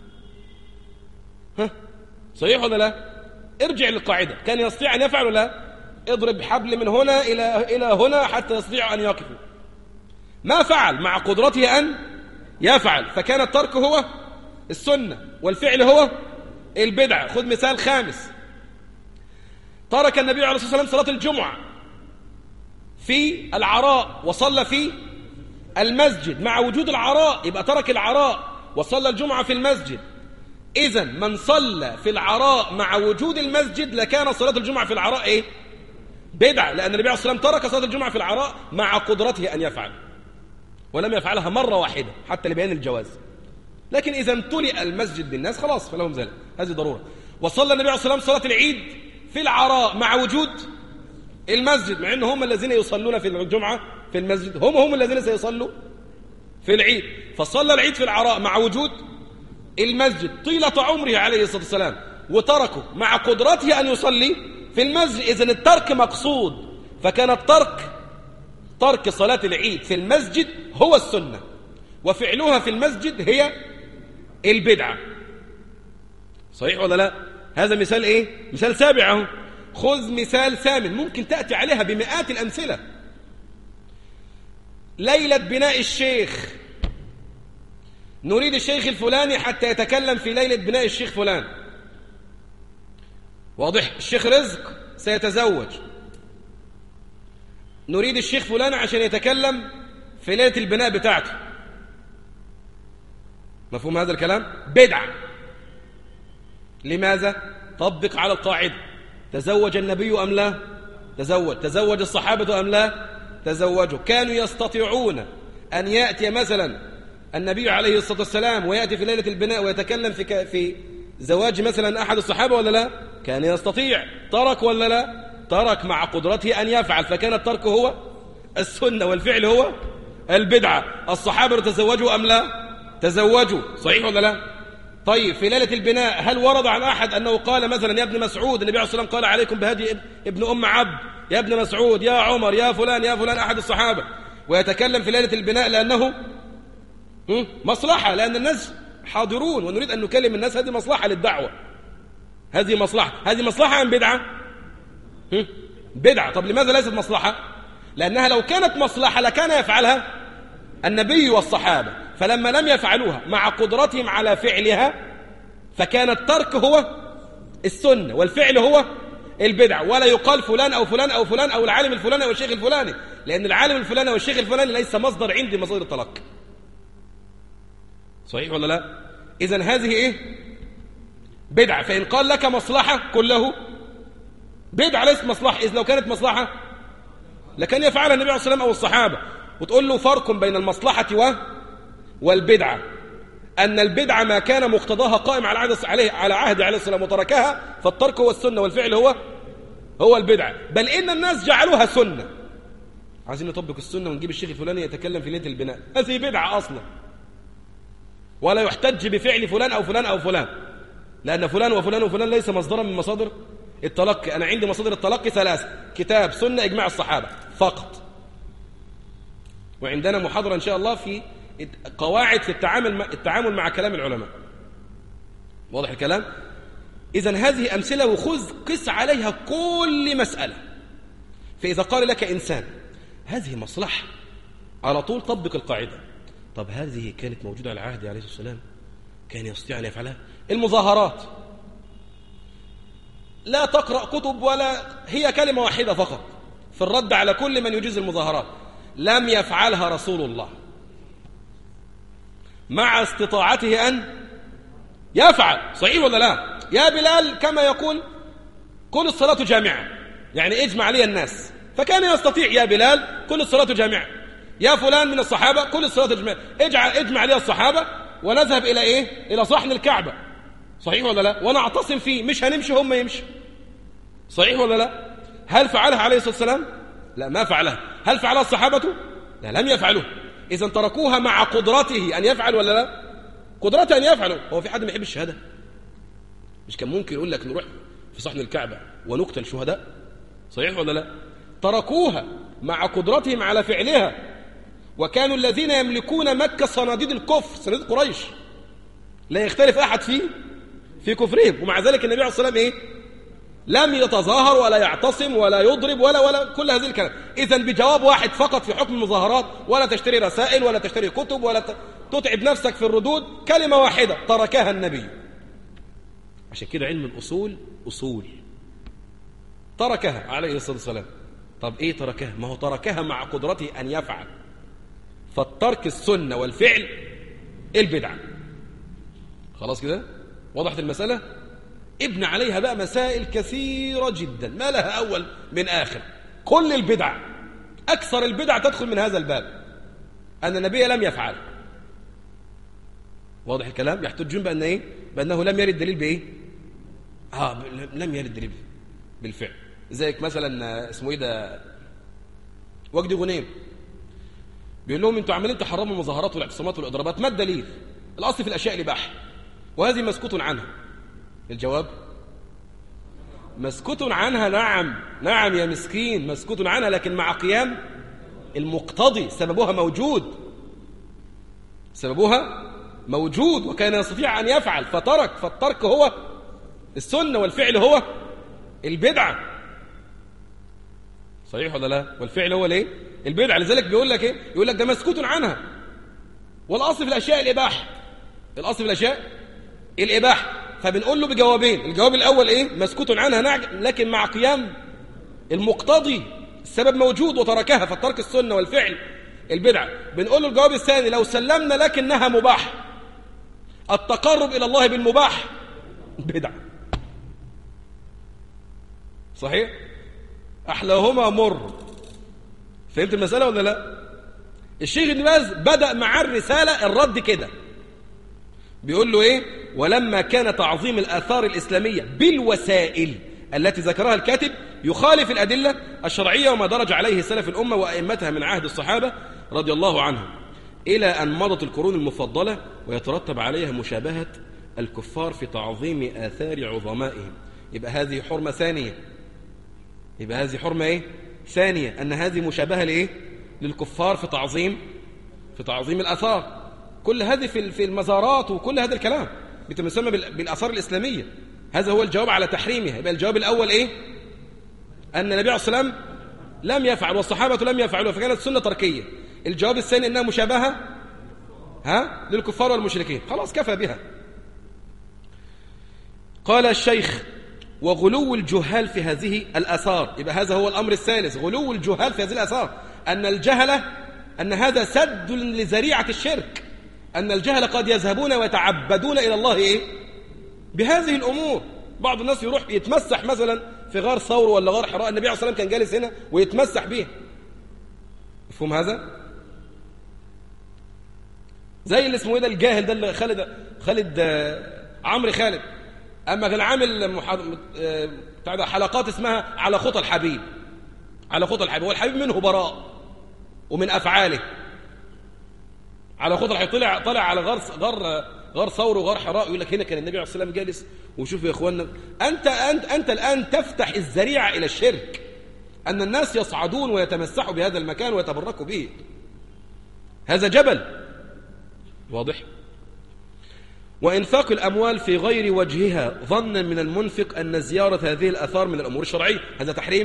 صحيح ولا لا؟ ارجع للقاعدة، كان يستطيع أن يفعل ولا لا؟ اضرب حبل من هنا إلى هنا حتى يستطيع أن يقفوا. ما فعل مع قدرته أن يفعل، فكان الترك هو السنة والفعل هو البدعة. خذ مثال خامس: ترك النبي عليه الصلاة والسلام صلاة الجمعة في العراء وصلى في المسجد مع وجود العراء، يبقى ترك العراء وصلى الجمعة في المسجد. إذن من صلى في العراء مع وجود المسجد لكان صلاة الجمعة في العراء إيه؟ بدعة، لأن النبي عليه الصلاة والسلام ترك صلاة الجمعة في العراء مع قدرته أن يفعل، ولم يفعلها مرة واحدة حتى لبيان الجواز. لكن إذا امتلئ المسجد بالناس خلاص فلهم ذلك، هذه ضرورة. وصلى النبي عليه الصلاة والسلام صلاة العيد في العراء مع وجود المسجد، مع أنهم هم الذين يصلون في الجمعة في المسجد، هم الذين سيصلوا في العيد، فصلى العيد في العراء مع وجود المسجد طيلة عمره عليه الصلاة والسلام، وتركه مع قدرته أن يصلي في المسجد. إذن الترك مقصود، فكان ترك صلاة العيد في المسجد هو السنة، وفعلها في المسجد هي البدعة، صحيح ولا لا؟ هذا مثال إيه؟ مثال سابع اهو. خذ مثال ثامن ممكن تأتي عليها بمئات الأمثلة. ليلة بناء الشيخ، نريد الشيخ الفلاني حتى يتكلم في ليلة بناء الشيخ فلان، واضح؟ الشيخ رزق سيتزوج، نريد الشيخ فلان عشان يتكلم في ليلة البناء بتاعته. مفهوم هذا الكلام؟ بدعة. لماذا؟ طبق على القاعدة: تزوج النبي أم لا؟ تزوج الصحابة أم لا؟ تزوجوا. كانوا يستطيعون أن يأتي مثلا النبي عليه الصلاة والسلام ويأتي في ليلة البناء ويتكلم في زواج مثلا أحد الصحابة ولا لا؟ كان يستطيع. ترك ولا لا؟ ترك مع قدرته أن يفعل، فكان الترك هو السنة والفعل هو البدعة. الصحابة تزوجوا أم لا؟ تزوجوا، صحيح ولا لا؟ طيب في ليلة البناء هل ورد عن أحد أنه قال مثلا يا ابن مسعود، النبي عليه الصلاة والسلام قال عليكم بهدي ابن أم عبد، يا ابن مسعود، يا عمر، يا فلان يا فلان أحد الصحابة، ويتكلم في ليلة البناء لأنه مصلحة، لأن الناس حاضرون ونريد أن نكلم الناس، هذه مصلحة للدعوة، هذه مصلحة أم بدعة؟ بدعة. طب لماذا ليست مصلحة؟ لأنها لو كانت مصلحة لكان يفعلها النبي والصحابة، فلما لم يفعلوها مع قدرتهم على فعلها فكان الترك هو السنة والفعل هو البدعة. ولا يقال فلان أو فلان أو فلان أو العالم الفلاني أو الشيخ الفلاني، لأن العالم الفلاني أو الشيخ الفلاني ليس مصدر عندي مصادر التلقي، صحيح ولا لا؟ إذن هذه بدعة. فإن قال لك مصلحة كله بدعة، ليست مصلحة، إذ لو كانت مصلحة لكان يفعلها النبي عليه الصلاة والسلام أو الصحابة. وتقول له فرق بين المصلحة والبدعة، أن البدعة ما كان مقتضاها قائم على عهد عليه السلام وتركها، فالترك هو السنة والفعل هو البدعة. بل إن الناس جعلوها سنة، عايزين نطبق السنة ونجيب الشيخ الفلاني يتكلم في ليلة البناء، هذه بدعة أصلا، ولا يحتج بفعل فلان أو فلان أو فلان، لأن فلان وفلان وفلان ليس مصدرا من مصادر التلقي. أنا عندي مصادر التلقي 3: كتاب، سنة، إجماع الصحابة فقط. وعندنا محاضرة إن شاء الله في قواعد في التعامل مع كلام العلماء، واضح الكلام؟ إذن هذه أمثلة، وخذ قس عليها كل مسألة. فإذا قال لك إنسان هذه مصلحة، على طول طبق القاعدة. طب هذه كانت موجودة على عهد عليه السلام، كان يستطيع أن يفعلها؟ المظاهرات لا تقرأ كتب ولا هي كلمة واحدة فقط في الرد على كل من يجيز المظاهرات، لم يفعلها رسول الله مع استطاعته أن يفعل. صحيح ولا لا؟ يا بلال كما يقول كل الصلاة جامعة، يعني اجمع لي الناس، فكان يستطيع يا بلال كل الصلاة جامعة. يا فلان من الصحابة كل الصلاة جامعة، اجمع لي الصحابة ونذهب إلى إيه؟ إلى صحن الكعبة. صحيح ولا لا؟ ونعتصم فيه، مش هنمشي هم يمشي. صحيح ولا لا؟ هل فعلها عليه الصلاة والسلام؟ لا، ما فعلها. هل فعلها الصحابة؟ لا، لم يفعلوه. إذن تركوها مع قدرته أن يفعل ولا لا؟ قدرته أن يفعلوا. هو في حد ما يحب الشهادة؟ مش كان ممكن يقول لك نروح في صحن الكعبة ونقتل شهداء؟ صحيح ولا لا؟ تركوها مع قدرتهم على فعلها، وكانوا الذين يملكون مكة صناديد الكفر، صناديد قريش، لا يختلف أحد في كفرهم، ومع ذلك النبي عليه الصلاة والسلام إيه؟ لم يتظاهر ولا يعتصم ولا يضرب ولا كل هذه الكلام. إذن بجواب واحد فقط في حكم المظاهرات، ولا تشتري رسائل ولا تشتري كتب ولا تتعب نفسك في الردود، كلمة واحدة تركها النبي. عشان كده علم الأصول أصول، تركها عليه الصلاة والسلام. طب إيه تركها؟ ما هو تركها مع قدرته أن يفعل، فالترك السنة والفعل البدعة. خلاص كده وضحت المسألة؟ ابن عليها بقى مسائل كثيرة جدا ما لها أول من آخر. كل البدع، أكثر البدع تدخل من هذا الباب، أن النبي لم يفعل. واضح الكلام؟ يحتجون بأن إيه؟ بأنه لم يرد دليل بإيه؟ لم يرد دليل بالفعل. زيك مثلا اسمه إيه ده، وجدي غنيم، بيقول لهم انتوا عمالين تحرموا المظاهرات والاعتصامات والاضرابات، ما الدليل؟ الاصل في الاشياء الاباحه، وهذه مسكوت عنها. الجواب مسكوت عنها. نعم يا مسكين، مسكوت عنها، لكن مع قيام المقتضي، سببها موجود وكان يستطيع ان يفعل فترك، فالترك هو السنه والفعل هو البدعه. صحيح ولا لا؟ والفعل هو الايه؟ البدعه. لذلك بيقول لك ايه؟ يقول لك ده مسكوت عنها، والاصل في الاشياء الاباحه، الاصل في الاشياء الاباحه. فبنقول له بجوابين. الجواب الاول ايه؟ مسكوت عنها، لكن مع قيام المقتضي، السبب موجود وتركها، فالترك السنه والفعل البدعه. بنقول له الجواب الثاني، لو سلمنا لكنها مباح، التقرب الى الله بالمباح بدعه. صحيح؟ احلاهما مر. فهمت المسألة ولا لا؟ الشيخ ابن باز بدأ مع الرسالة الرد كده، بيقول له ايه؟ ولما كان تعظيم الآثار الإسلامية بالوسائل التي ذكرها الكاتب يخالف الأدلة الشرعية وما درج عليه سلف الأمة وأئمتها من عهد الصحابة رضي الله عنهم، إلى أن مضت القرون المفضلة ويترتب عليها مشابهة الكفار في تعظيم آثار عظمائهم. يبقى هذه حرمة ثانية. ثانية، أن هذه مشابهة لإيه؟ للكفار في تعظيم الآثار. كل هذه في المزارات وكل هذا الكلام بتسمى بالآثار الإسلامية. هذا هو الجواب على تحريمها. يبقى الجواب الأول إيه؟ أن النبي عليه الصلاة والسلام لم يفعل والصحابة لم يفعلوا، فكانت سنة تركية. الجواب الثاني أنها مشابهة للكفار والمشركين. خلاص كفى بها. قال الشيخ: وغلو الجهال في هذه الآثار. يبقى هذا هو الأمر الثالث، غلو الجهال في هذه الآثار، أن الجهلة، أن هذا سد لذريعة الشرك، أن الجهل قد يذهبون ويتعبدون إلى الله إيه؟ بهذه الأمور. بعض الناس يروح يتمسح مثلا في غار ثور ولا غار حراء، النبي عليه الصلاة والسلام كان جالس هنا ويتمسح به. مفهوم هذا؟ زي اللي اسمه ايه ده الجاهل ده، اللي خالد عمرو خالد، أما كان عامل حلقات اسمها على خطى الحبيب. والحبيب منه براء ومن أفعاله. على خطى الحبيب طلع على غار ثور وغار حراء، يقول لك هنا كان النبي عليه الصلاة والسلام جالس. وشوف يا إخواننا، أنت الآن تفتح الذريعة إلى الشرك، أن الناس يصعدون ويتمسحوا بهذا المكان ويتبركوا به. هذا جبل واضح. وإنفاق الأموال في غير وجهها ظنا من المنفق أن زيارة هذه الآثار من الأمور الشرعية، هذا تحريم.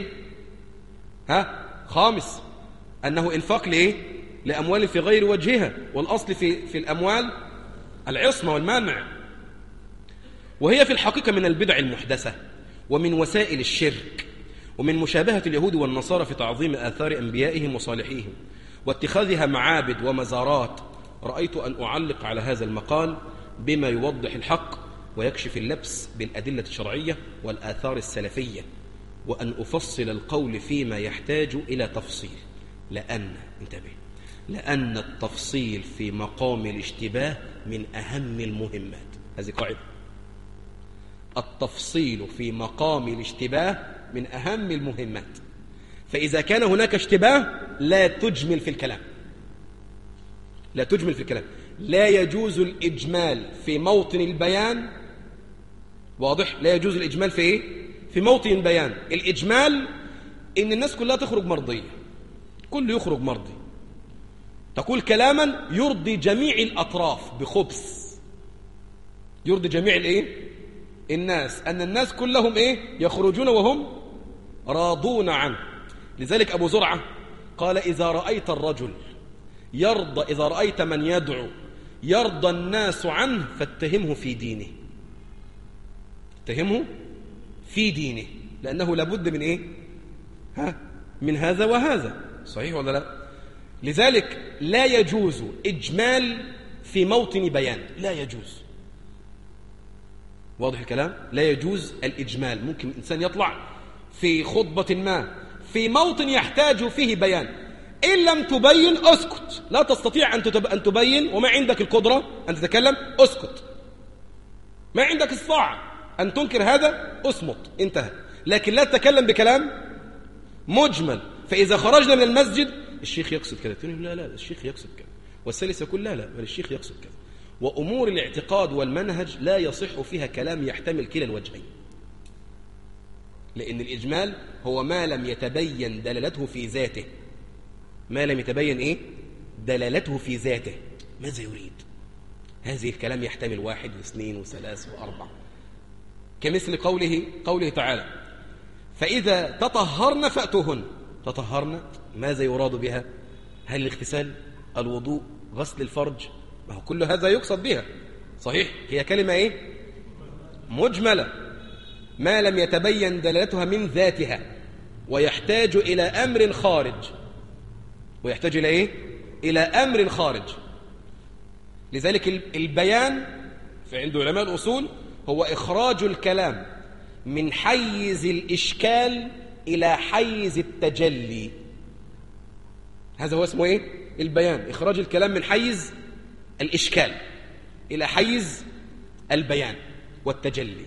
خامس، أنه إنفاق لأموال في غير وجهها، والأصل في الأموال العصمة والمانع، وهي في الحقيقة من البدع المحدثة، ومن وسائل الشرك، ومن مشابهة اليهود والنصارى في تعظيم آثار أنبيائهم وصالحيهم واتخاذها معابد ومزارات. رأيت أن أعلق على هذا المقال بما يوضح الحق ويكشف اللبس بالأدلة الشرعية والآثار السلفية، وأن أفصل القول فيما يحتاج إلى تفصيل، لأن التفصيل في مقام الاشتباه من أهم المهمات. هذه قاعدة، التفصيل في مقام الاشتباه من أهم المهمات. فإذا كان هناك اشتباه لا تجمل في الكلام، لا يجوز الإجمال في موطن البيان. واضح؟ لا يجوز الإجمال في إيه؟ في موطن البيان. الإجمال إن الناس كلها تخرج مرضية، كل يخرج مرضي، تقول كلاما يرضي جميع الأطراف بخبث، يرضي جميع الإيه؟ الناس، أن الناس كلهم إيه؟ يخرجون وهم راضون عنه. لذلك أبو زرعة قال إذا رأيت الرجل يرضى، إذا رأيت من يدعو يرضى الناس عنه فاتهمه في دينه، اتهمه في دينه، لأنه لابد من إيه؟ من هذا وهذا. صحيح ولا لا؟ لذلك لا يجوز إجمال في موطن بيان، لا يجوز. واضح الكلام؟ لا يجوز الإجمال. ممكن إنسان يطلع في خطبة ما في موطن يحتاج فيه بيان، إن لم تبين أسكت، لا تستطيع أن تبين وما عندك القدرة أن تتكلم، أسكت. ما عندك الصاع أن تنكر هذا، أصمت، انتهى. لكن لا تتكلم بكلام مجمل. فإذا خرجنا من المسجد الشيخ يقصد كذا، تقول لا الشيخ يقصد كذا، والثالث يقول لا بل الشيخ يقصد كذا. وأمور الاعتقاد والمنهج لا يصح فيها كلام يحتمل كلا الوجهين، لأن الإجمال هو ما لم يتبين دلالته في ذاته، ما لم يتبين إيه؟ دلالته في ذاته، ماذا يريد؟ هذه الكلام يحتمل 1 و2 و3 و4، كمثل قوله تعالى فإذا تطهرن فأتوهن. تطهرن ماذا يراد بها؟ هل الاغتسال، الوضوء، غسل الفرج؟ ما هو كل هذا يقصد بها. صحيح؟ هي كلمة إيه؟ مجملة، ما لم يتبين دلالتها من ذاتها، ويحتاج إلى أمر خارج، ويحتاج إلى إيه؟ إلى أمر خارج. لذلك البيان عند علماء الأصول هو إخراج الكلام من حيز الإشكال إلى حيز التجلي. هذا هو اسمه إيه؟ البيان، إخراج الكلام من حيز الإشكال إلى حيز البيان والتجلي.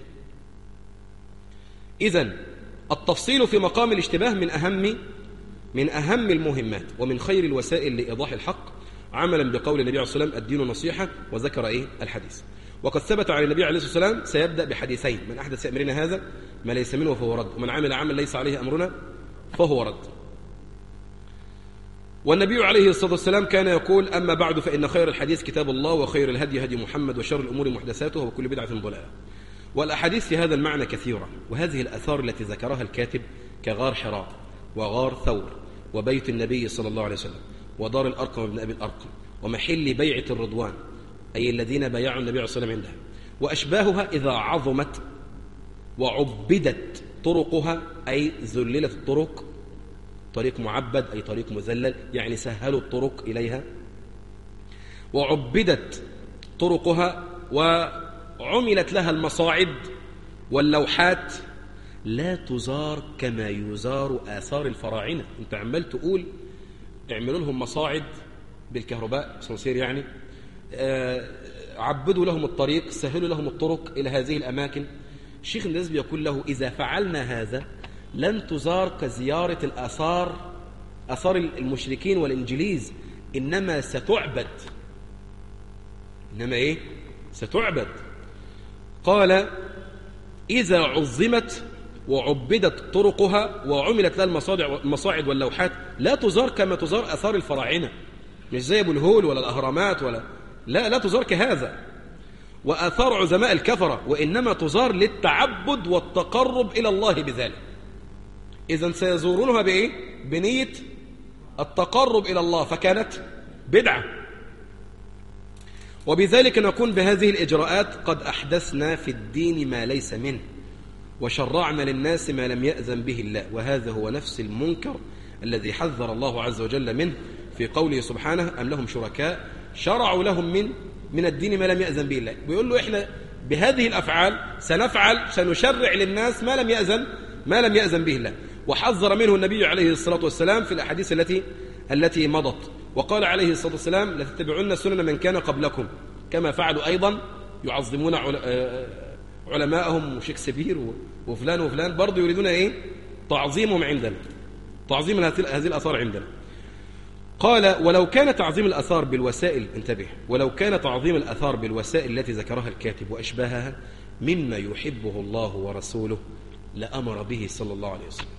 إذن التفصيل في مقام الاشتباه من أهم المهمات ومن خير الوسائل لإيضاح الحق، عملا بقول النبي عليه الصلاة والسلام الدين نصيحة، وذكر إيه؟ الحديث. وقد ثبت عن النبي عليه الصلاة والسلام سيبدأ بحديثين: من أحدث في أمرنا هذا ما ليس منه فهو رد، ومن عمل عمل ليس عليه أمرنا فهو رد. والنبي عليه الصلاة والسلام كان يقول: أما بعد فإن خير الحديث كتاب الله، وخير الهدي هدي محمد، وشر الأمور محدثاتها، وكل بدعة ضلالة. والأحاديث في هذا المعنى كثيرة، وهذه الآثار التي ذكرها الكاتب كغار حراء وغار ثور وبيت النبي صلى الله عليه وسلم ودار الأرقم وابن أبي الأرقم ومحل بيعة الرضوان، أي الذين بايعوا النبي عليه الصلاة والسلام عندها، وأشباهها إذا عظمت وعبدت طرقها، أي ذللت الطرق، طريق معبد أي طريق مذلل، يعني سهلوا الطرق إليها، وعبدت طرقها وعملت لها المصاعد واللوحات، لا تزار كما يزار آثار الفراعنة. انت عمال تقول اعملوا لهم مصاعد بالكهرباء سنسير، يعني عبدوا لهم الطريق، سهلوا لهم الطرق إلى هذه الأماكن. الشيخ النزبي يقول له: إذا فعلنا هذا لن تزار كزيارة آثار المشركين والإنجليز، إنما ستعبد. إنما إيه؟ ستعبد. قال: إذا عظمت وعبدت طرقها وعملت لها المصاعد واللوحات لا تزار كما تزار آثار الفراعنة، مش زي أبو الهول ولا الأهرامات لا تزار كهذا، وآثار عظماء الكفرة، وإنما تزار للتعبد والتقرب إلى الله بذلك. إذن سيزورونها بإيه؟ بنية التقرب إلى الله، فكانت بدعة. وبذلك نكون بهذه الإجراءات قد أحدثنا في الدين ما ليس منه، وشرعنا للناس ما لم يأذن به الله، وهذا هو نفس المنكر الذي حذر الله عز وجل منه في قوله سبحانه أم لهم شركاء شرعوا لهم من الدين ما لم يأذن به الله. بيقول له إحنا بهذه الأفعال سنشرع للناس ما لم يأذن به الله. وحذر منه النبي عليه الصلاة والسلام في الأحاديث التي مضت، وقال عليه الصلاة والسلام لتتبعون سنن من كان قبلكم كما فعلوا أيضا، يعظمون علماءهم وشكسبير وفلان وفلان، برضو يريدون إيه؟ تعظيمهم عندنا، تعظيم هذه الآثار عندنا. قال ولو كان تعظيم الآثار بالوسائل، انتبه، ولو كان تعظيم الآثار بالوسائل التي ذكرها الكاتب وأشباهها مما يحبه الله ورسوله لأمر به صلى الله عليه وسلم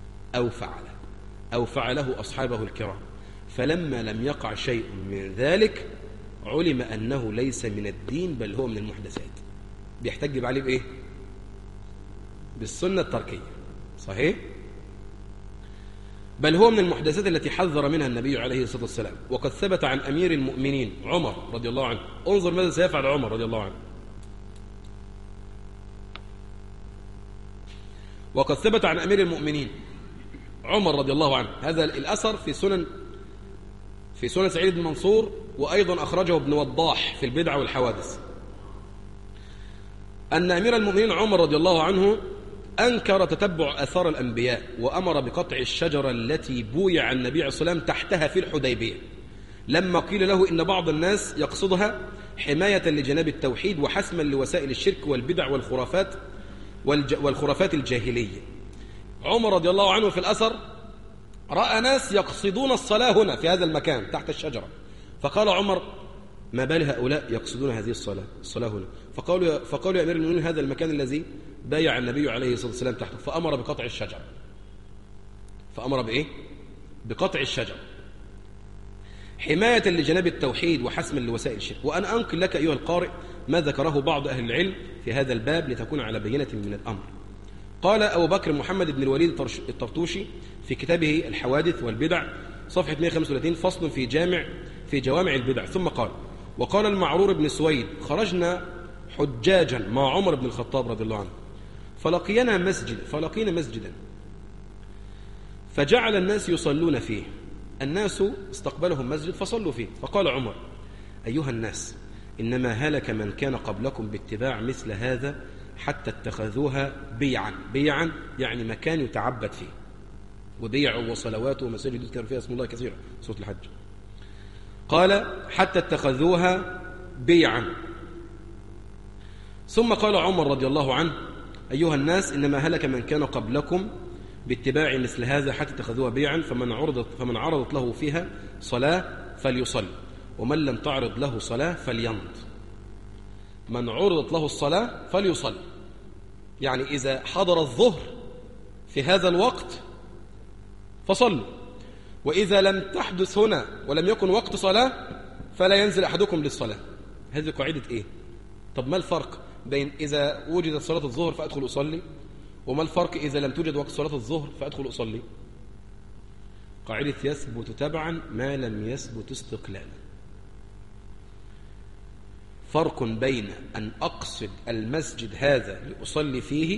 أو فعله أصحابه الكرام، فلما لم يقع شيء من ذلك علم أنه ليس من الدين بل هو من المحدثات. بيحتج عليه بإيه؟ بالسنة التركية، صحيح؟ بل هو من المحدثات التي حذر منها النبي عليه الصلاة والسلام. وقد ثبت عن أمير المؤمنين عمر رضي الله عنه، انظر ماذا سيفعل عمر رضي الله عنه. وقد ثبت عن أمير المؤمنين عمر رضي الله عنه، هذا الأثر في سنن سعيد بن منصور، وأيضا أخرجه ابن وضاح في البدع والحوادث، أن أمير المؤمنين عمر رضي الله عنه أنكر تتبع أثار الأنبياء، وأمر بقطع الشجرة التي بويع النبي عليه الصلاة والسلام تحتها في الحديبية، لما قيل له إن بعض الناس يقصدها حماية لجناب التوحيد وحسما لوسائل الشرك والبدع والخرافات الجاهلية. عمر رضي الله عنه في الأثر رأى ناس يقصدون الصلاة هنا في هذا المكان تحت الشجرة، فقال عمر ما بال هؤلاء يقصدون هذه الصلاة هنا؟ فقالوا يا أمير المؤمنين هذا المكان الذي بايع النبي عليه الصلاة والسلام تحته، فأمر بقطع الشجرة. فأمر بإيه؟ بقطع الشجرة حماية لجناب التوحيد وحسما لوسائل الشرك. وأنا أنقل لك أيها القارئ ما ذكره بعض أهل العلم في هذا الباب لتكون على بينة من الأمر. قال أبو بكر محمد بن الوليد الطرطوشي في كتابه الحوادث والبدع صفحة 135 فصل في جوامع البدع، ثم قال وقال المعرور بن سويد خرجنا حجاجا مع عمر بن الخطاب رضي الله عنه فلقينا مسجدا فجعل الناس يصلون فيه، الناس استقبلهم مسجد فصلوا فيه، فقال عمر أيها الناس إنما هلك من كان قبلكم باتباع مثل هذا حتى اتخذوها بيعا يعني مكان يتعبد فيه، وبيع وصلوات ومساجد يذكر فيها اسم الله كثيرا، سورة الحج. قال حتى اتخذوها بيعا. ثم قال عمر رضي الله عنه أيها الناس إنما هلك من كان قبلكم باتباع مثل هذا حتى اتخذوها بيعا، فمن عرضت له فيها صلاة فليصل، ومن لم تعرض له صلاة فليمض. من عرضت له الصلاة فليصل، يعني إذا حضر الظهر في هذا الوقت فصلوا، وإذا لم تحدث هنا ولم يكن وقت صلاة فلا ينزل أحدكم للصلاة. هذه قاعدة إيه؟ طب ما الفرق بين إذا وجدت صلاة الظهر فأدخل أصلي، وما الفرق إذا لم توجد وقت صلاة الظهر فأدخل أصلي؟ قاعدة يثبت تبعا ما لم يثبت استقلالا. فرق بين أن أقصد المسجد هذا لأصلي فيه،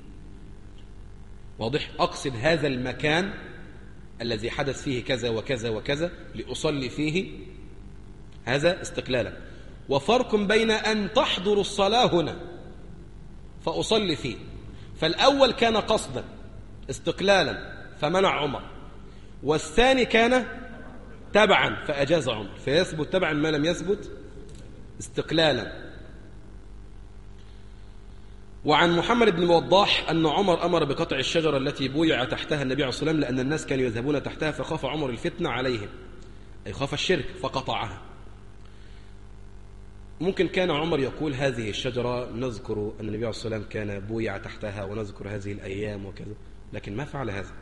واضح، أقصد هذا المكان الذي حدث فيه كذا وكذا وكذا لأصلي فيه، هذا استقلالا، وفرق بين أن تحضر الصلاة هنا فأصلي فيه. فالأول كان قصدا استقلالا فمنع عمر، والثاني كان تبعا فأجاز عمر، فيثبت تبعا ما لم يثبت استقلالا. وعن محمد بن وضاح أن عمر أمر بقطع الشجرة التي بويع تحتها النبي عليه الصلاة والسلام لأن الناس كانوا يذهبون تحتها، فخاف عمر الفتنة عليهم، أي خاف الشرك فقطعها. ممكن كان عمر يقول هذه الشجرة نذكر أن النبي عليه الصلاة والسلام كان بويع تحتها ونذكر هذه الأيام وكذا، لكن ما فعل هذا.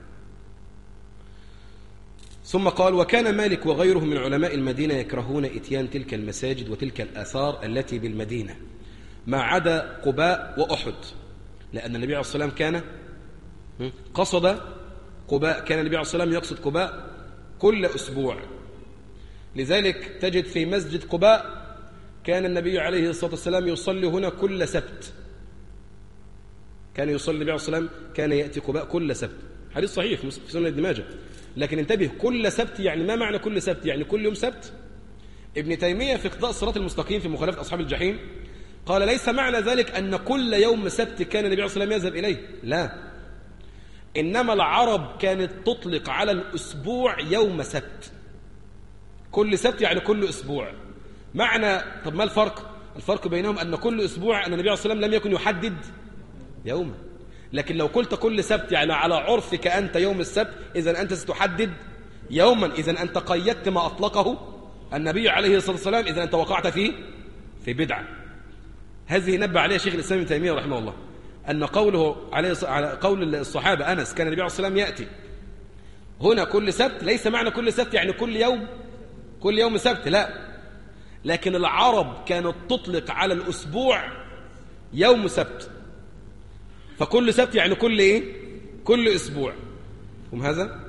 ثم قال وكان مالك وغيره من علماء المدينة يكرهون إتيان تلك المساجد وتلك الآثار التي بالمدينة ما عدا قباء وأحد، لأن النبي عليه الصلاة والسلام كان قصد قباء، كان النبي عليه الصلاة والسلام يقصد قباء كل أسبوع. لذلك تجد في مسجد قباء كان النبي عليه الصلاة والسلام يصلي هنا كل سبت، كان يصلي النبي عليه الصلاة والسلام كان يأتي قباء كل سبت، حديث صحيح في سنن ابن ماجه. لكن انتبه، كل سبت يعني ما معنى كل سبت؟ يعني كل يوم سبت؟ ابن تيمية في اقتضاء الصراط المستقيم في مخالفة أصحاب الجحيم قال ليس معنى ذلك أن كل يوم سبت كان النبي عليه الصلاة والسلام يذهب إليه، لا، إنما العرب كانت تطلق على الأسبوع يوم سبت، كل سبت يعني كل أسبوع. معنى طب ما الفرق؟ الفرق بينهم أن كل أسبوع أن النبي عليه الصلاة والسلام لم يكن يحدد يوما، لكن لو قلت كل سبت يعني على عرفك أنت يوم السبت، إذن أنت ستحدد يوما، إذن أنت قيدت ما أطلقه النبي عليه الصلاة والسلام، إذن أنت وقعت في بدعة. هذه نبه عليها شيخ الإسلام ابن تيمية رحمه الله، أن قوله على قول الصحابة أنس كان النبي عليه الصلاة والسلام يأتي هنا كل سبت، ليس معنى كل سبت يعني كل يوم سبت، لا، لكن العرب كانت تطلق على الأسبوع يوم سبت، فكل سبت يعني كل أسبوع. هم هذا؟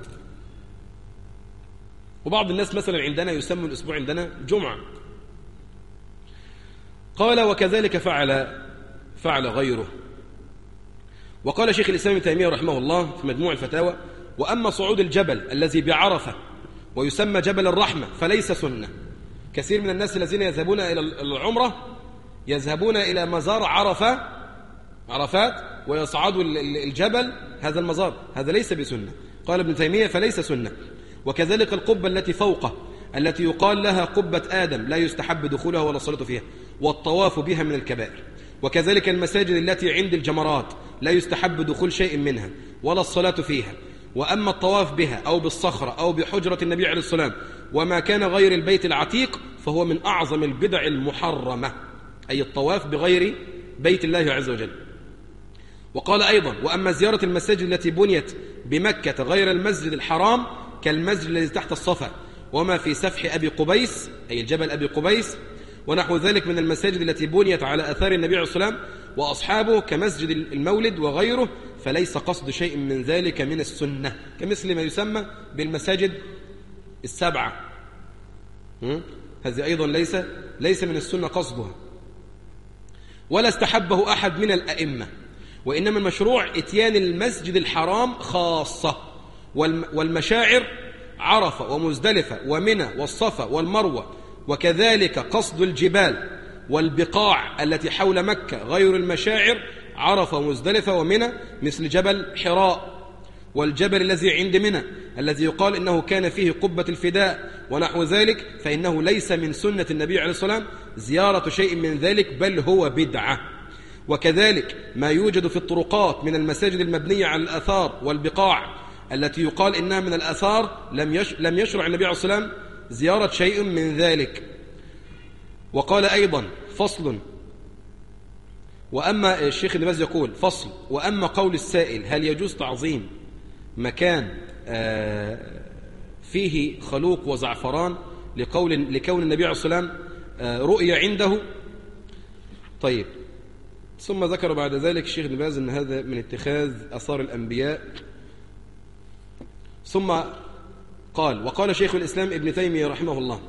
وبعض الناس مثلا عندنا يسمى الأسبوع عندنا جمعة. قال وكذلك فعل غيره. وقال شيخ الإسلام ابن تيمية رحمه الله في مجموع الفتاوى: وأما صعود الجبل الذي بعرفة ويسمى جبل الرحمة فليس سنة. كثير من الناس الذين يذهبون إلى العمرة يذهبون إلى مزار عرفات ويصعدوا الجبل، هذا المزار هذا ليس بسنة. قال ابن تيمية فليس سنة. وكذلك القبة التي فوقه التي يقال لها قبة آدم لا يستحب دخولها ولا الصلاة فيها والطواف بها من الكبائر. وكذلك المساجد التي عند الجمرات لا يستحب دخول شيء منها ولا الصلاة فيها. وأما الطواف بها أو بالصخرة أو بحجرة النبي عليه السلام وما كان غير البيت العتيق فهو من أعظم البدع المحرمة، أي الطواف بغير بيت الله عز وجل. وقال أيضا: وأما زيارة المساجد التي بنيت بمكة غير المسجد الحرام كالمسجد الذي تحت الصفا وما في سفح أبي قبيس أي الجبل أبي قبيس ونحو ذلك من المساجد التي بنيت على أثار النبي عليه الصلاة والسلام وأصحابه كمسجد المولد وغيره، فليس قصد شيء من ذلك من السنة، كمثل ما يسمى بالمساجد السبعة. هذه أيضا ليس من السنة قصدها، ولا استحبه أحد من الأئمة، وإنما المشروع إتيان المسجد الحرام خاصة والمشاعر عرفة ومزدلفة ومنى والصفا والمروة، وكذلك قصد الجبال والبقاع التي حول مكة غير المشاعر عرفة ومزدلفة ومنى، مثل جبل حراء والجبل الذي عند منى الذي يقال إنه كان فيه قبة الفداء ونحو ذلك، فإنه ليس من سنة النبي عليه الصلاة والسلام زيارة شيء من ذلك، بل هو بدعة. وكذلك ما يوجد في الطرقات من المساجد المبنية على الآثار والبقاع التي يقال إنها من الآثار لم يشرع النبي عليه الصلاة والسلام زيارة شيء من ذلك. وقال أيضا: فصل. وأما الشيخ ابن باز يقول: فصل. وأما قول السائل هل يجوز تعظيم مكان فيه خلوق وزعفران لكون النبي عليه الصلاة والسلام رؤية عنده؟ طيب، ثم ذكر بعد ذلك الشيخ ابن باز أن هذا من اتخاذ آثار الأنبياء. ثم قال: وقال شيخ الإسلام ابن تيمية رحمه الله: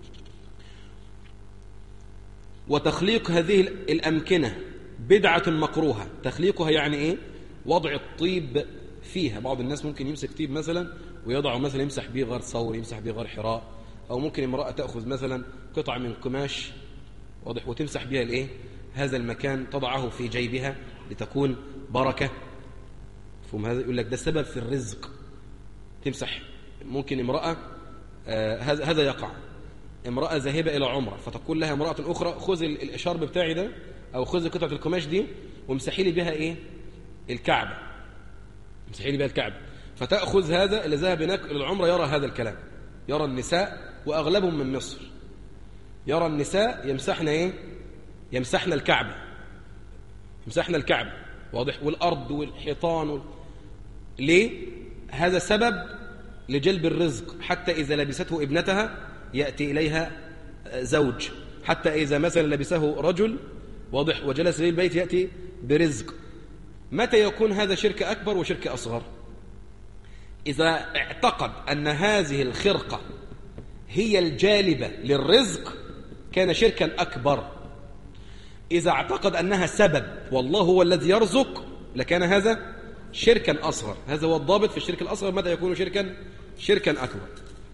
وتخليق هذه الأمكنة بدعة مكروهة. تخليقها يعني إيه؟ وضع الطيب فيها. بعض الناس ممكن يمسك طيب مثلا ويضعه مثلا يمسح به غار ثور، يمسح به غار حراء، أو ممكن امرأة تأخذ مثلا قطعة من قماش واضح وتمسح بها الإيه؟ هذا المكان، تضعه في جيبها لتكون بركة. فهم هذا يقول لك ده سبب في الرزق. تمسح ممكن امرأة هذا يقع، امرأة ذاهبة إلى عمرة فتقول لها امرأة أخرى: خذ الإشارب بتاعي ده أو خذ قطعة القماش دي وامسحي لي بها إيه؟ الكعبة، امسحي لي بها الكعبة. فتأخذ هذا اللي ذهب هناك إلى العمرة يرى هذا الكلام، يرى النساء وأغلبهم من مصر يرى النساء يمسحنا إيه؟ يمسحنا الكعبة، يمسحنا الكعبة واضح، والأرض والحيطان ليه؟ هذا سبب لجلب الرزق، حتى إذا لبسته ابنتها يأتي إليها زوج، حتى إذا مثلا لبسه رجل واضح وجلس إليه البيت يأتي برزق. متى يكون هذا شرك أكبر وشرك أصغر؟ إذا اعتقد أن هذه الخرقة هي الجالبة للرزق كان شركا أكبر. إذا اعتقد أنها سبب والله هو الذي يرزق لكان هذا شركا أصغر. هذا هو الضابط في الشرك الأصغر، متى يكون شركا أكبر.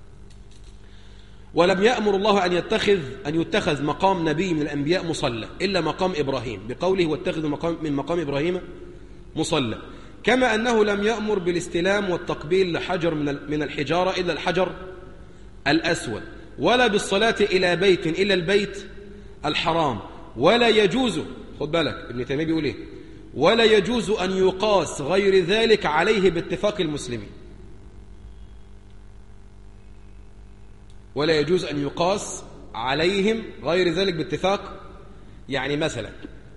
ولم يأمر الله أن يتخذ مقام نبي من الأنبياء مصلى إلا مقام إبراهيم، بقوله واتخذوا من مقام إبراهيم مصلى. كما أنه لم يأمر بالاستلام والتقبيل لحجر من الحجارة إلا الحجر الأسود، ولا بالصلاة إلى بيت إلا البيت الحرام. ولا يجوز، خد بالك ابن تيمية بيقول إيه، ولا يجوز أن يقاس غير ذلك عليه باتفاق المسلمين. ولا يجوز أن يقاس عليهم غير ذلك باتفاق. يعني مثلا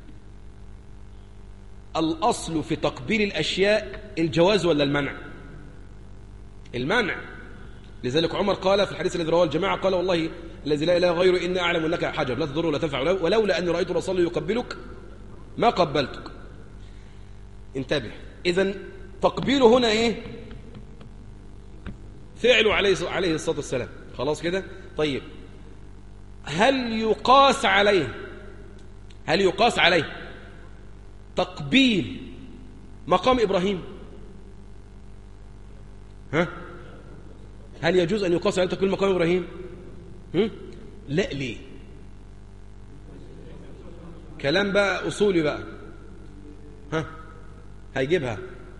الأصل في تقبيل الأشياء الجواز ولا المنع؟ المنع. لذلك عمر قال في الحديث الذي رواه الجماعة، قال والله الذي لا إله غيره إني أعلم أنك حجر لا تضر ولا تنفع، ولولا أني رأيت الرسول يقبلك ما قبلتك. انتبه، إذن تقبيله هنا إيه؟ فعله عليه الصلاة والسلام. خلاص كده؟ طيب هل يقاس عليه تقبيل مقام إبراهيم؟ هل يجوز أن يقاس عليه تقبيل مقام إبراهيم؟ لا. ليه؟ كلام بقى أصولي بقى. هيجيبها.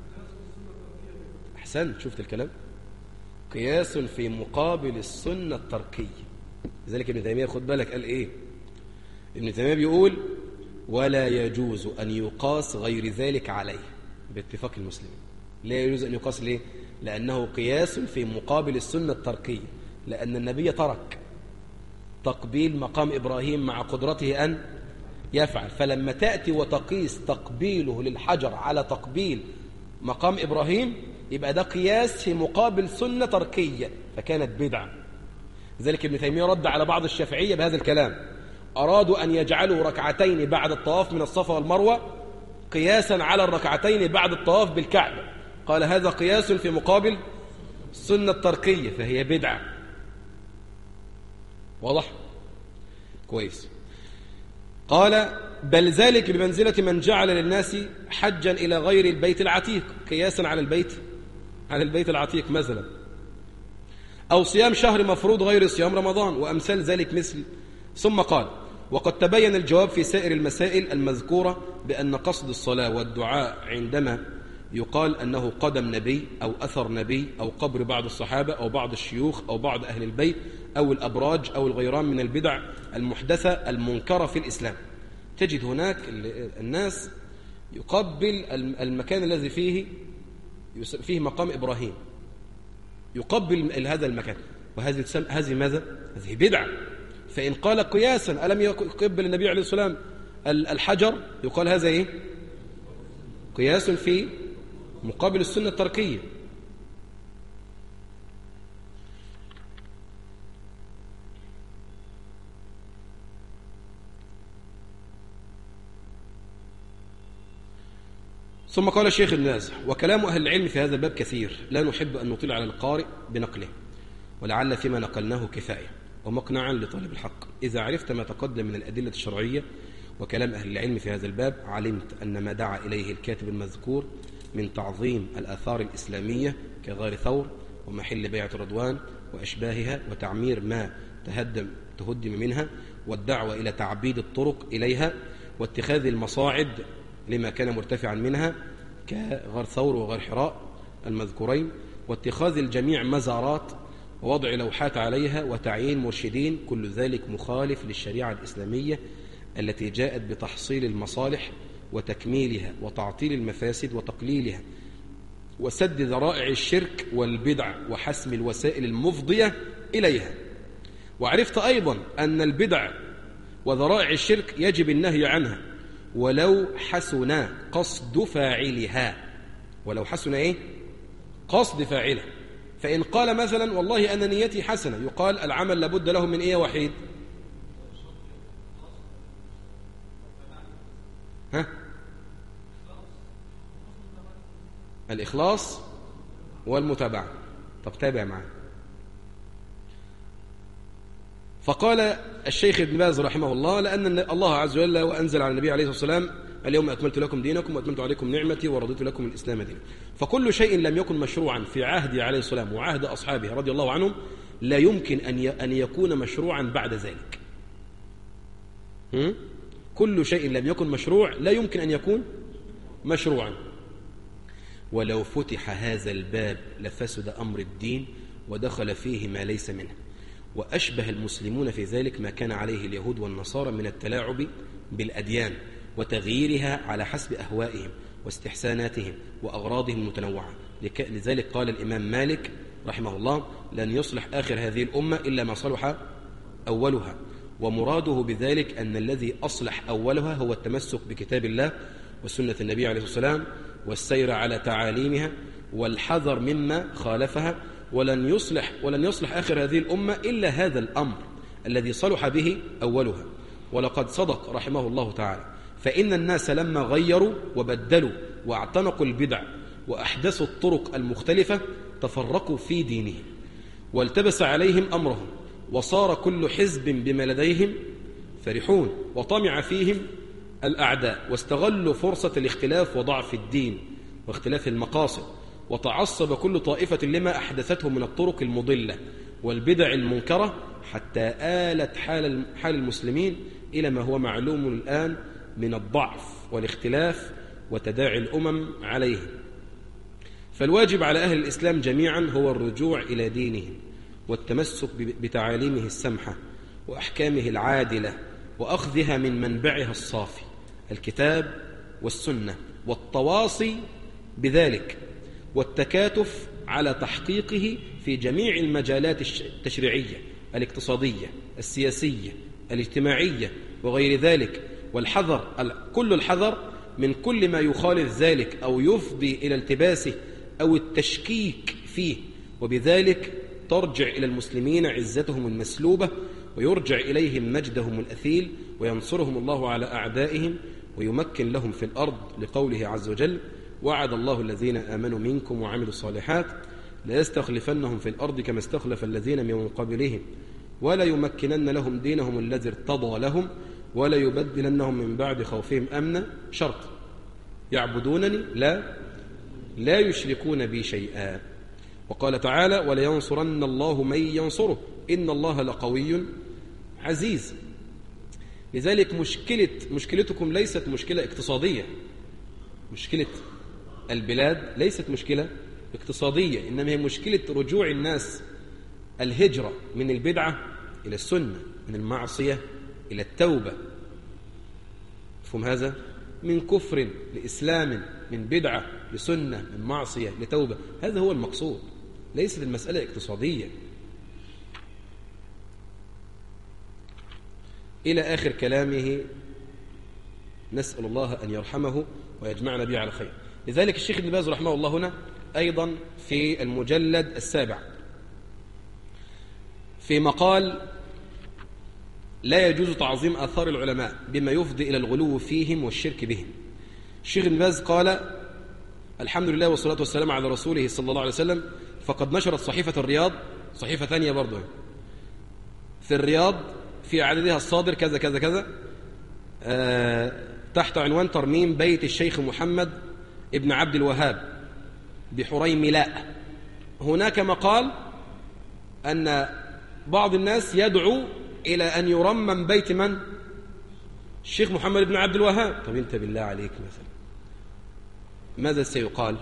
أحسن، شفت الكلام؟ قياس في مقابل السنة التركية. لذلك ابن تيمية خد بالك قال إيه؟ ابن تيمية بيقول ولا يجوز أن يقاس غير ذلك عليه باتفاق المسلمين. لا يجوز أن يقاس ليه؟ لأنه قياس في مقابل السنة التركية، لأن النبي ترك تقبيل مقام إبراهيم مع قدرته أن يفعل. فلما تأتي وتقيس تقبيله للحجر على تقبيل مقام إبراهيم يبقى ده قياس في مقابل سنة تركية، فكانت بدعة. لذلك ابن تيمية رد على بعض الشافعية بهذا الكلام، أرادوا أن يجعلوا ركعتين بعد الطواف من الصفا والمروة قياسا على الركعتين بعد الطواف بالكعبة. قال هذا قياس في مقابل السنة التركية فهي بدعة. واضح؟ كويس. قال بل ذلك بمنزلة من جعل للناس حجا إلى غير البيت العتيق قياسا على البيت العتيق مثلا، أو صيام شهر مفروض غير صيام رمضان وأمثال ذلك مثل. ثم قال وقد تبين الجواب في سائر المسائل المذكورة بأن قصد الصلاة والدعاء عندما يقال أنه قدم نبي أو أثر نبي أو قبر بعض الصحابة أو بعض الشيوخ أو بعض أهل البيت أو الأبراج أو الغيران من البدع المحدثة المنكرة في الإسلام. تجد هناك الناس يقبل المكان الذي فيه مقام إبراهيم، يقبل هذا المكان، هذه ماذا؟ هذه بدعة. فإن قال قياسا ألم يقبل النبي عليه الصلاة والسلام الحجر يقال هذا إيه؟ قياس في مقابل السنة التركية. ثم قال الشيخ النازح وكلام أهل العلم في هذا الباب كثير لا نحب أن نطيل على القارئ بنقله، ولعل فيما نقلناه كفاية ومقنعا لطالب الحق. إذا عرفت ما تقدم من الأدلة الشرعية وكلام أهل العلم في هذا الباب علمت أن ما دعا إليه الكاتب المذكور من تعظيم الآثار الإسلامية كغار ثور ومحل بيعة الرضوان وأشباهها وتعمير ما تهدم منها والدعوة إلى تعبيد الطرق إليها واتخاذ المصاعد لما كان مرتفعا منها كغار ثور وغار حراء المذكورين واتخاذ الجميع مزارات ووضع لوحات عليها وتعيين مرشدين، كل ذلك مخالف للشريعة الإسلامية التي جاءت بتحصيل المصالح وتكميلها وتعطيل المفاسد وتقليلها وسد ذرائع الشرك والبدع وحسم الوسائل المفضية إليها. وعرفت أيضا أن البدع وذرائع الشرك يجب النهي عنها ولو حسن قصد فاعلها. ولو حسن إيه؟ قصد فاعلها. فإن قال مثلا والله أنا نيتي حسنة يقال العمل لابد له من إيه وحيد؟ الإخلاص والمتابعة. طب تابع معه. فقال الشيخ ابن باز رحمه الله لأن الله عز وجل وأنزل على النبي عليه الصلاة والسلام اليوم أكملت لكم دينكم وأتممت عليكم نعمتي ورضيت لكم الإسلام دينا. فكل شيء لم يكن مشروعا في عهد عليه السلام وعهد أصحابه رضي الله عنهم لا يمكن أن يكون مشروعا بعد ذلك. كل شيء لم يكن مشروع لا يمكن أن يكون مشروعا. ولو فتح هذا الباب لفسد أمر الدين ودخل فيه ما ليس منه. وأشبه المسلمون في ذلك ما كان عليه اليهود والنصارى من التلاعب بالأديان وتغييرها على حسب أهوائهم واستحساناتهم وأغراضهم المتنوعة. لذلك قال الإمام مالك رحمه الله: لن يصلح آخر هذه الأمة إلا ما صلح أولها. ومراده بذلك أن الذي أصلح أولها هو التمسك بكتاب الله وسنة النبي عليه الصلاة والسلام والسير على تعاليمها والحذر مما خالفها. ولن يصلح آخر هذه الأمة إلا هذا الأمر الذي صلح به أولها. ولقد صدق رحمه الله تعالى: فإن الناس لما غيروا وبدلوا واعتنقوا البدع وأحدثوا الطرق المختلفة تفرقوا في دينهم والتبس عليهم أمرهم وصار كل حزب بما لديهم فرحون وطمع فيهم الأعداء واستغلوا فرصة الاختلاف وضعف الدين واختلاف المقاصد وتعصب كل طائفة لما أحدثته من الطرق المضلة والبدع المنكرة حتى آلت حال المسلمين إلى ما هو معلوم الآن من الضعف والاختلاف وتداعي الأمم عليه. فالواجب على أهل الإسلام جميعا هو الرجوع إلى دينهم والتمسك بتعاليمه السمحة وأحكامه العادلة وأخذها من منبعها الصافي الكتاب والسنة والتواصي بذلك والتكاتف على تحقيقه في جميع المجالات التشريعية الاقتصادية السياسية الاجتماعية وغير ذلك. والحذر كل الحذر من كل ما يخالف ذلك أو يفضي إلى التباسه أو التشكيك فيه. وبذلك ترجع إلى المسلمين عزتهم المسلوبة ويرجع إليهم مجدهم الأثيل وينصرهم الله على أعدائهم ويمكن لهم في الأرض لقوله عز وجل: وعد الله الذين آمنوا منكم وعملوا الصالحات ليستخلفنهم في الأرض كما استخلف الذين من قبلهم ولا يمكنن لهم دينهم الذي ارتضى لهم ولا يبدلنهم من بعد خوفهم أمنا. شرط: يعبدونني لا يشركون بي شيئا. وقال تعالى: ولينصرن الله من ينصره إن الله لقوي عزيز. لذلك مشكلتكم ليست مشكلة اقتصادية. مشكلة البلاد ليست مشكلة اقتصادية، إنما هي مشكلة رجوع الناس الهجرة من البدعة إلى السنة، من المعصية إلى التوبة. مفهوم هذا؟ من كفر لإسلام، من بدعة لسنة، من معصية لتوبة. هذا هو المقصود، ليست المسألة اقتصادية. إلى آخر كلامه، نسأل الله أن يرحمه ويجمعنا به على خير. لذلك الشيخ ابن باز رحمه الله هنا أيضا في المجلد 7 في مقال: لا يجوز تعظيم آثار العلماء بما يفضي إلى الغلو فيهم والشرك بهم. الشيخ ابن باز قال: الحمد لله والصلاة والسلام على رسوله صلى الله عليه وسلم. فقد نشرت صحيفة الرياض، صحيفة ثانية برضو في الرياض في عددها الصادر كذا كذا كذا، تحت عنوان: ترميم بيت الشيخ محمد ابن عبد الوهاب بحريملاء. هناك مقال أن بعض الناس يدعو إلى أن يرمم بيت من؟ الشيخ محمد بن عبد الوهاب. طب انت بالله عليك مثلا ماذا سيقال؟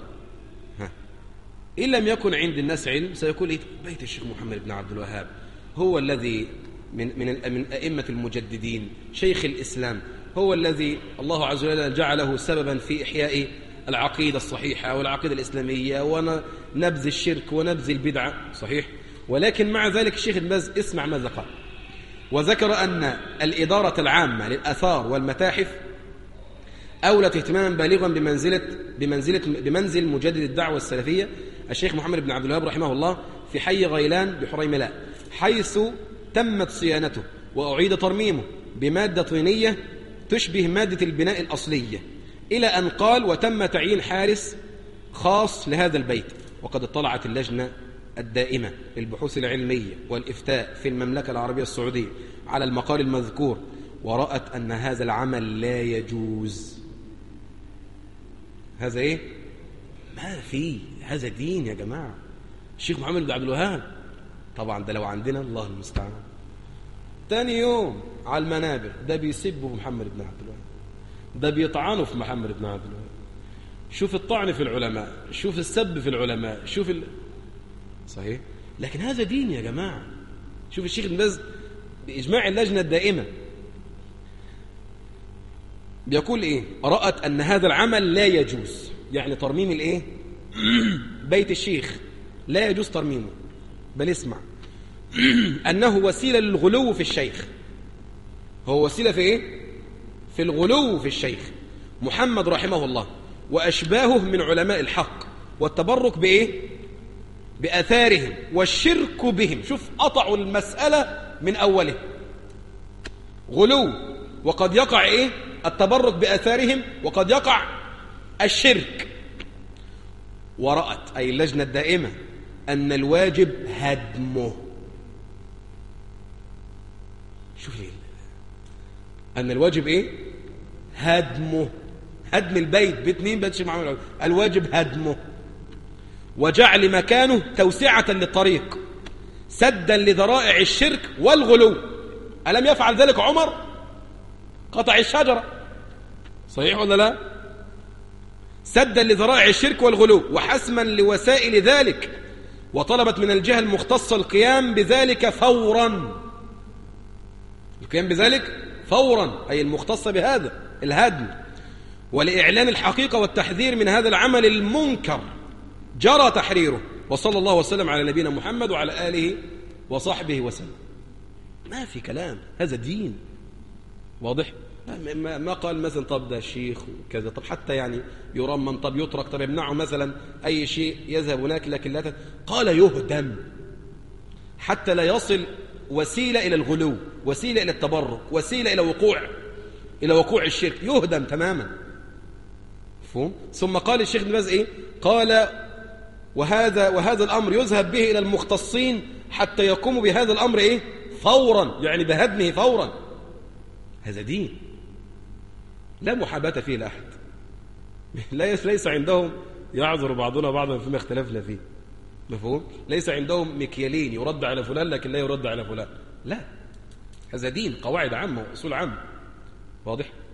إن لم يكن عند الناس علم سيقول إيه؟ بيت الشيخ محمد بن عبد الوهاب هو الذي من أئمة المجددين، شيخ الإسلام، هو الذي الله عز وجل جعله سببا في إحياء العقيدة الصحيحة والعقيدة الإسلامية ونبذ الشرك ونبذ البدعة. صحيح. ولكن مع ذلك الشيخ ابن باز اسمع ماذا قال: وذكر أن الإدارة العامة للآثار والمتاحف أولت اهتماما بالغا بمنزل مجدد الدعوة السلفية الشيخ محمد بن عبد الوهاب رحمه الله في حي غيلان بحريملاء، حيث تمت صيانته وأعيد ترميمه بمادة طينية تشبه مادة البناء الأصلية، إلى أن قال: وتم تعيين حارس خاص لهذا البيت. وقد اطلعت اللجنة الدائمة للبحوث العلمية والإفتاء في المملكة العربية السعودية على المقال المذكور ورأت أن هذا العمل لا يجوز. هذا إيه؟ ما في، هذا دين يا جماعة. الشيخ محمد بن عبد الوهاب طبعا ده لو عندنا الله المستعان، تاني يوم على المنابر ده بيسبوا محمد بن عبد الوهاب، ده بيطعنوا في محمد بن عبد الوهاب. شوف الطعن في العلماء، شوف السب في العلماء، شوف صحيح. لكن هذا دين يا جماعة. شوف الشيخ ابن باز بإجماع اللجنة الدائمة بيقول إيه؟ رأت أن هذا العمل لا يجوز، يعني ترميم الإيه؟ بيت الشيخ لا يجوز ترميمه، بل اسمع أنه وسيلة للغلو في الشيخ. هو وسيلة في إيه؟ في الغلو في الشيخ محمد رحمه الله وأشباهه من علماء الحق، والتبرك بإيه؟ بأثارهم والشرك بهم. شوف قطعوا المسألة من أوله، غلو، وقد يقع إيه؟ التبرك بأثارهم، وقد يقع الشرك. ورأت أي اللجنة الدائمة أن الواجب هدمه. شوف ليه أن الواجب إيه؟ هدمه، هدم البيت، بيت مين؟ بيت محمد. الواجب هدمه وجعل مكانه توسعة للطريق سدا لذرائع الشرك والغلو. ألم يفعل ذلك عمر؟ قطع الشجرة، صحيح ولا لا؟ سدا لذرائع الشرك والغلو وحسما لوسائل ذلك، وطلبت من الجهة المختصة القيام بذلك فورا. القيام بذلك فورا أي المختصة بهذا الهدم، ولإعلان الحقيقة والتحذير من هذا العمل المنكر جرى تحريره. وصلى الله وسلم على نبينا محمد وعلى آله وصحبه وسلم. ما في كلام، هذا دين واضح. ما قال مثلا طب ده الشيخ وكذا، طب حتى يعني يرمم، طب يترك، طب يمنعه مثلا أي شيء يذهب هناك، لكن لا قال يهدم حتى لا يصل وسيلة إلى الغلو، وسيلة إلى التبرك، وسيلة إلى وقوع الشرك، يهدم تماما. مفهوم؟ ثم قال الشيخ ابن باز إيه؟ قال وهذا الأمر يذهب به إلى المختصين حتى يقوموا بهذا الأمر إيه؟ فورا، يعني بهدمه فورا. هذا دين لا محاباة فيه لأحد. ليس عندهم يعذر بعضنا بعضا فيما اختلفنا فيه. مفهوم؟ ليس عندهم مكيالين يرد على فلان لكن لا يرد على فلان، لا، هذا دين، قواعد عامة وأصول عامة. واضح؟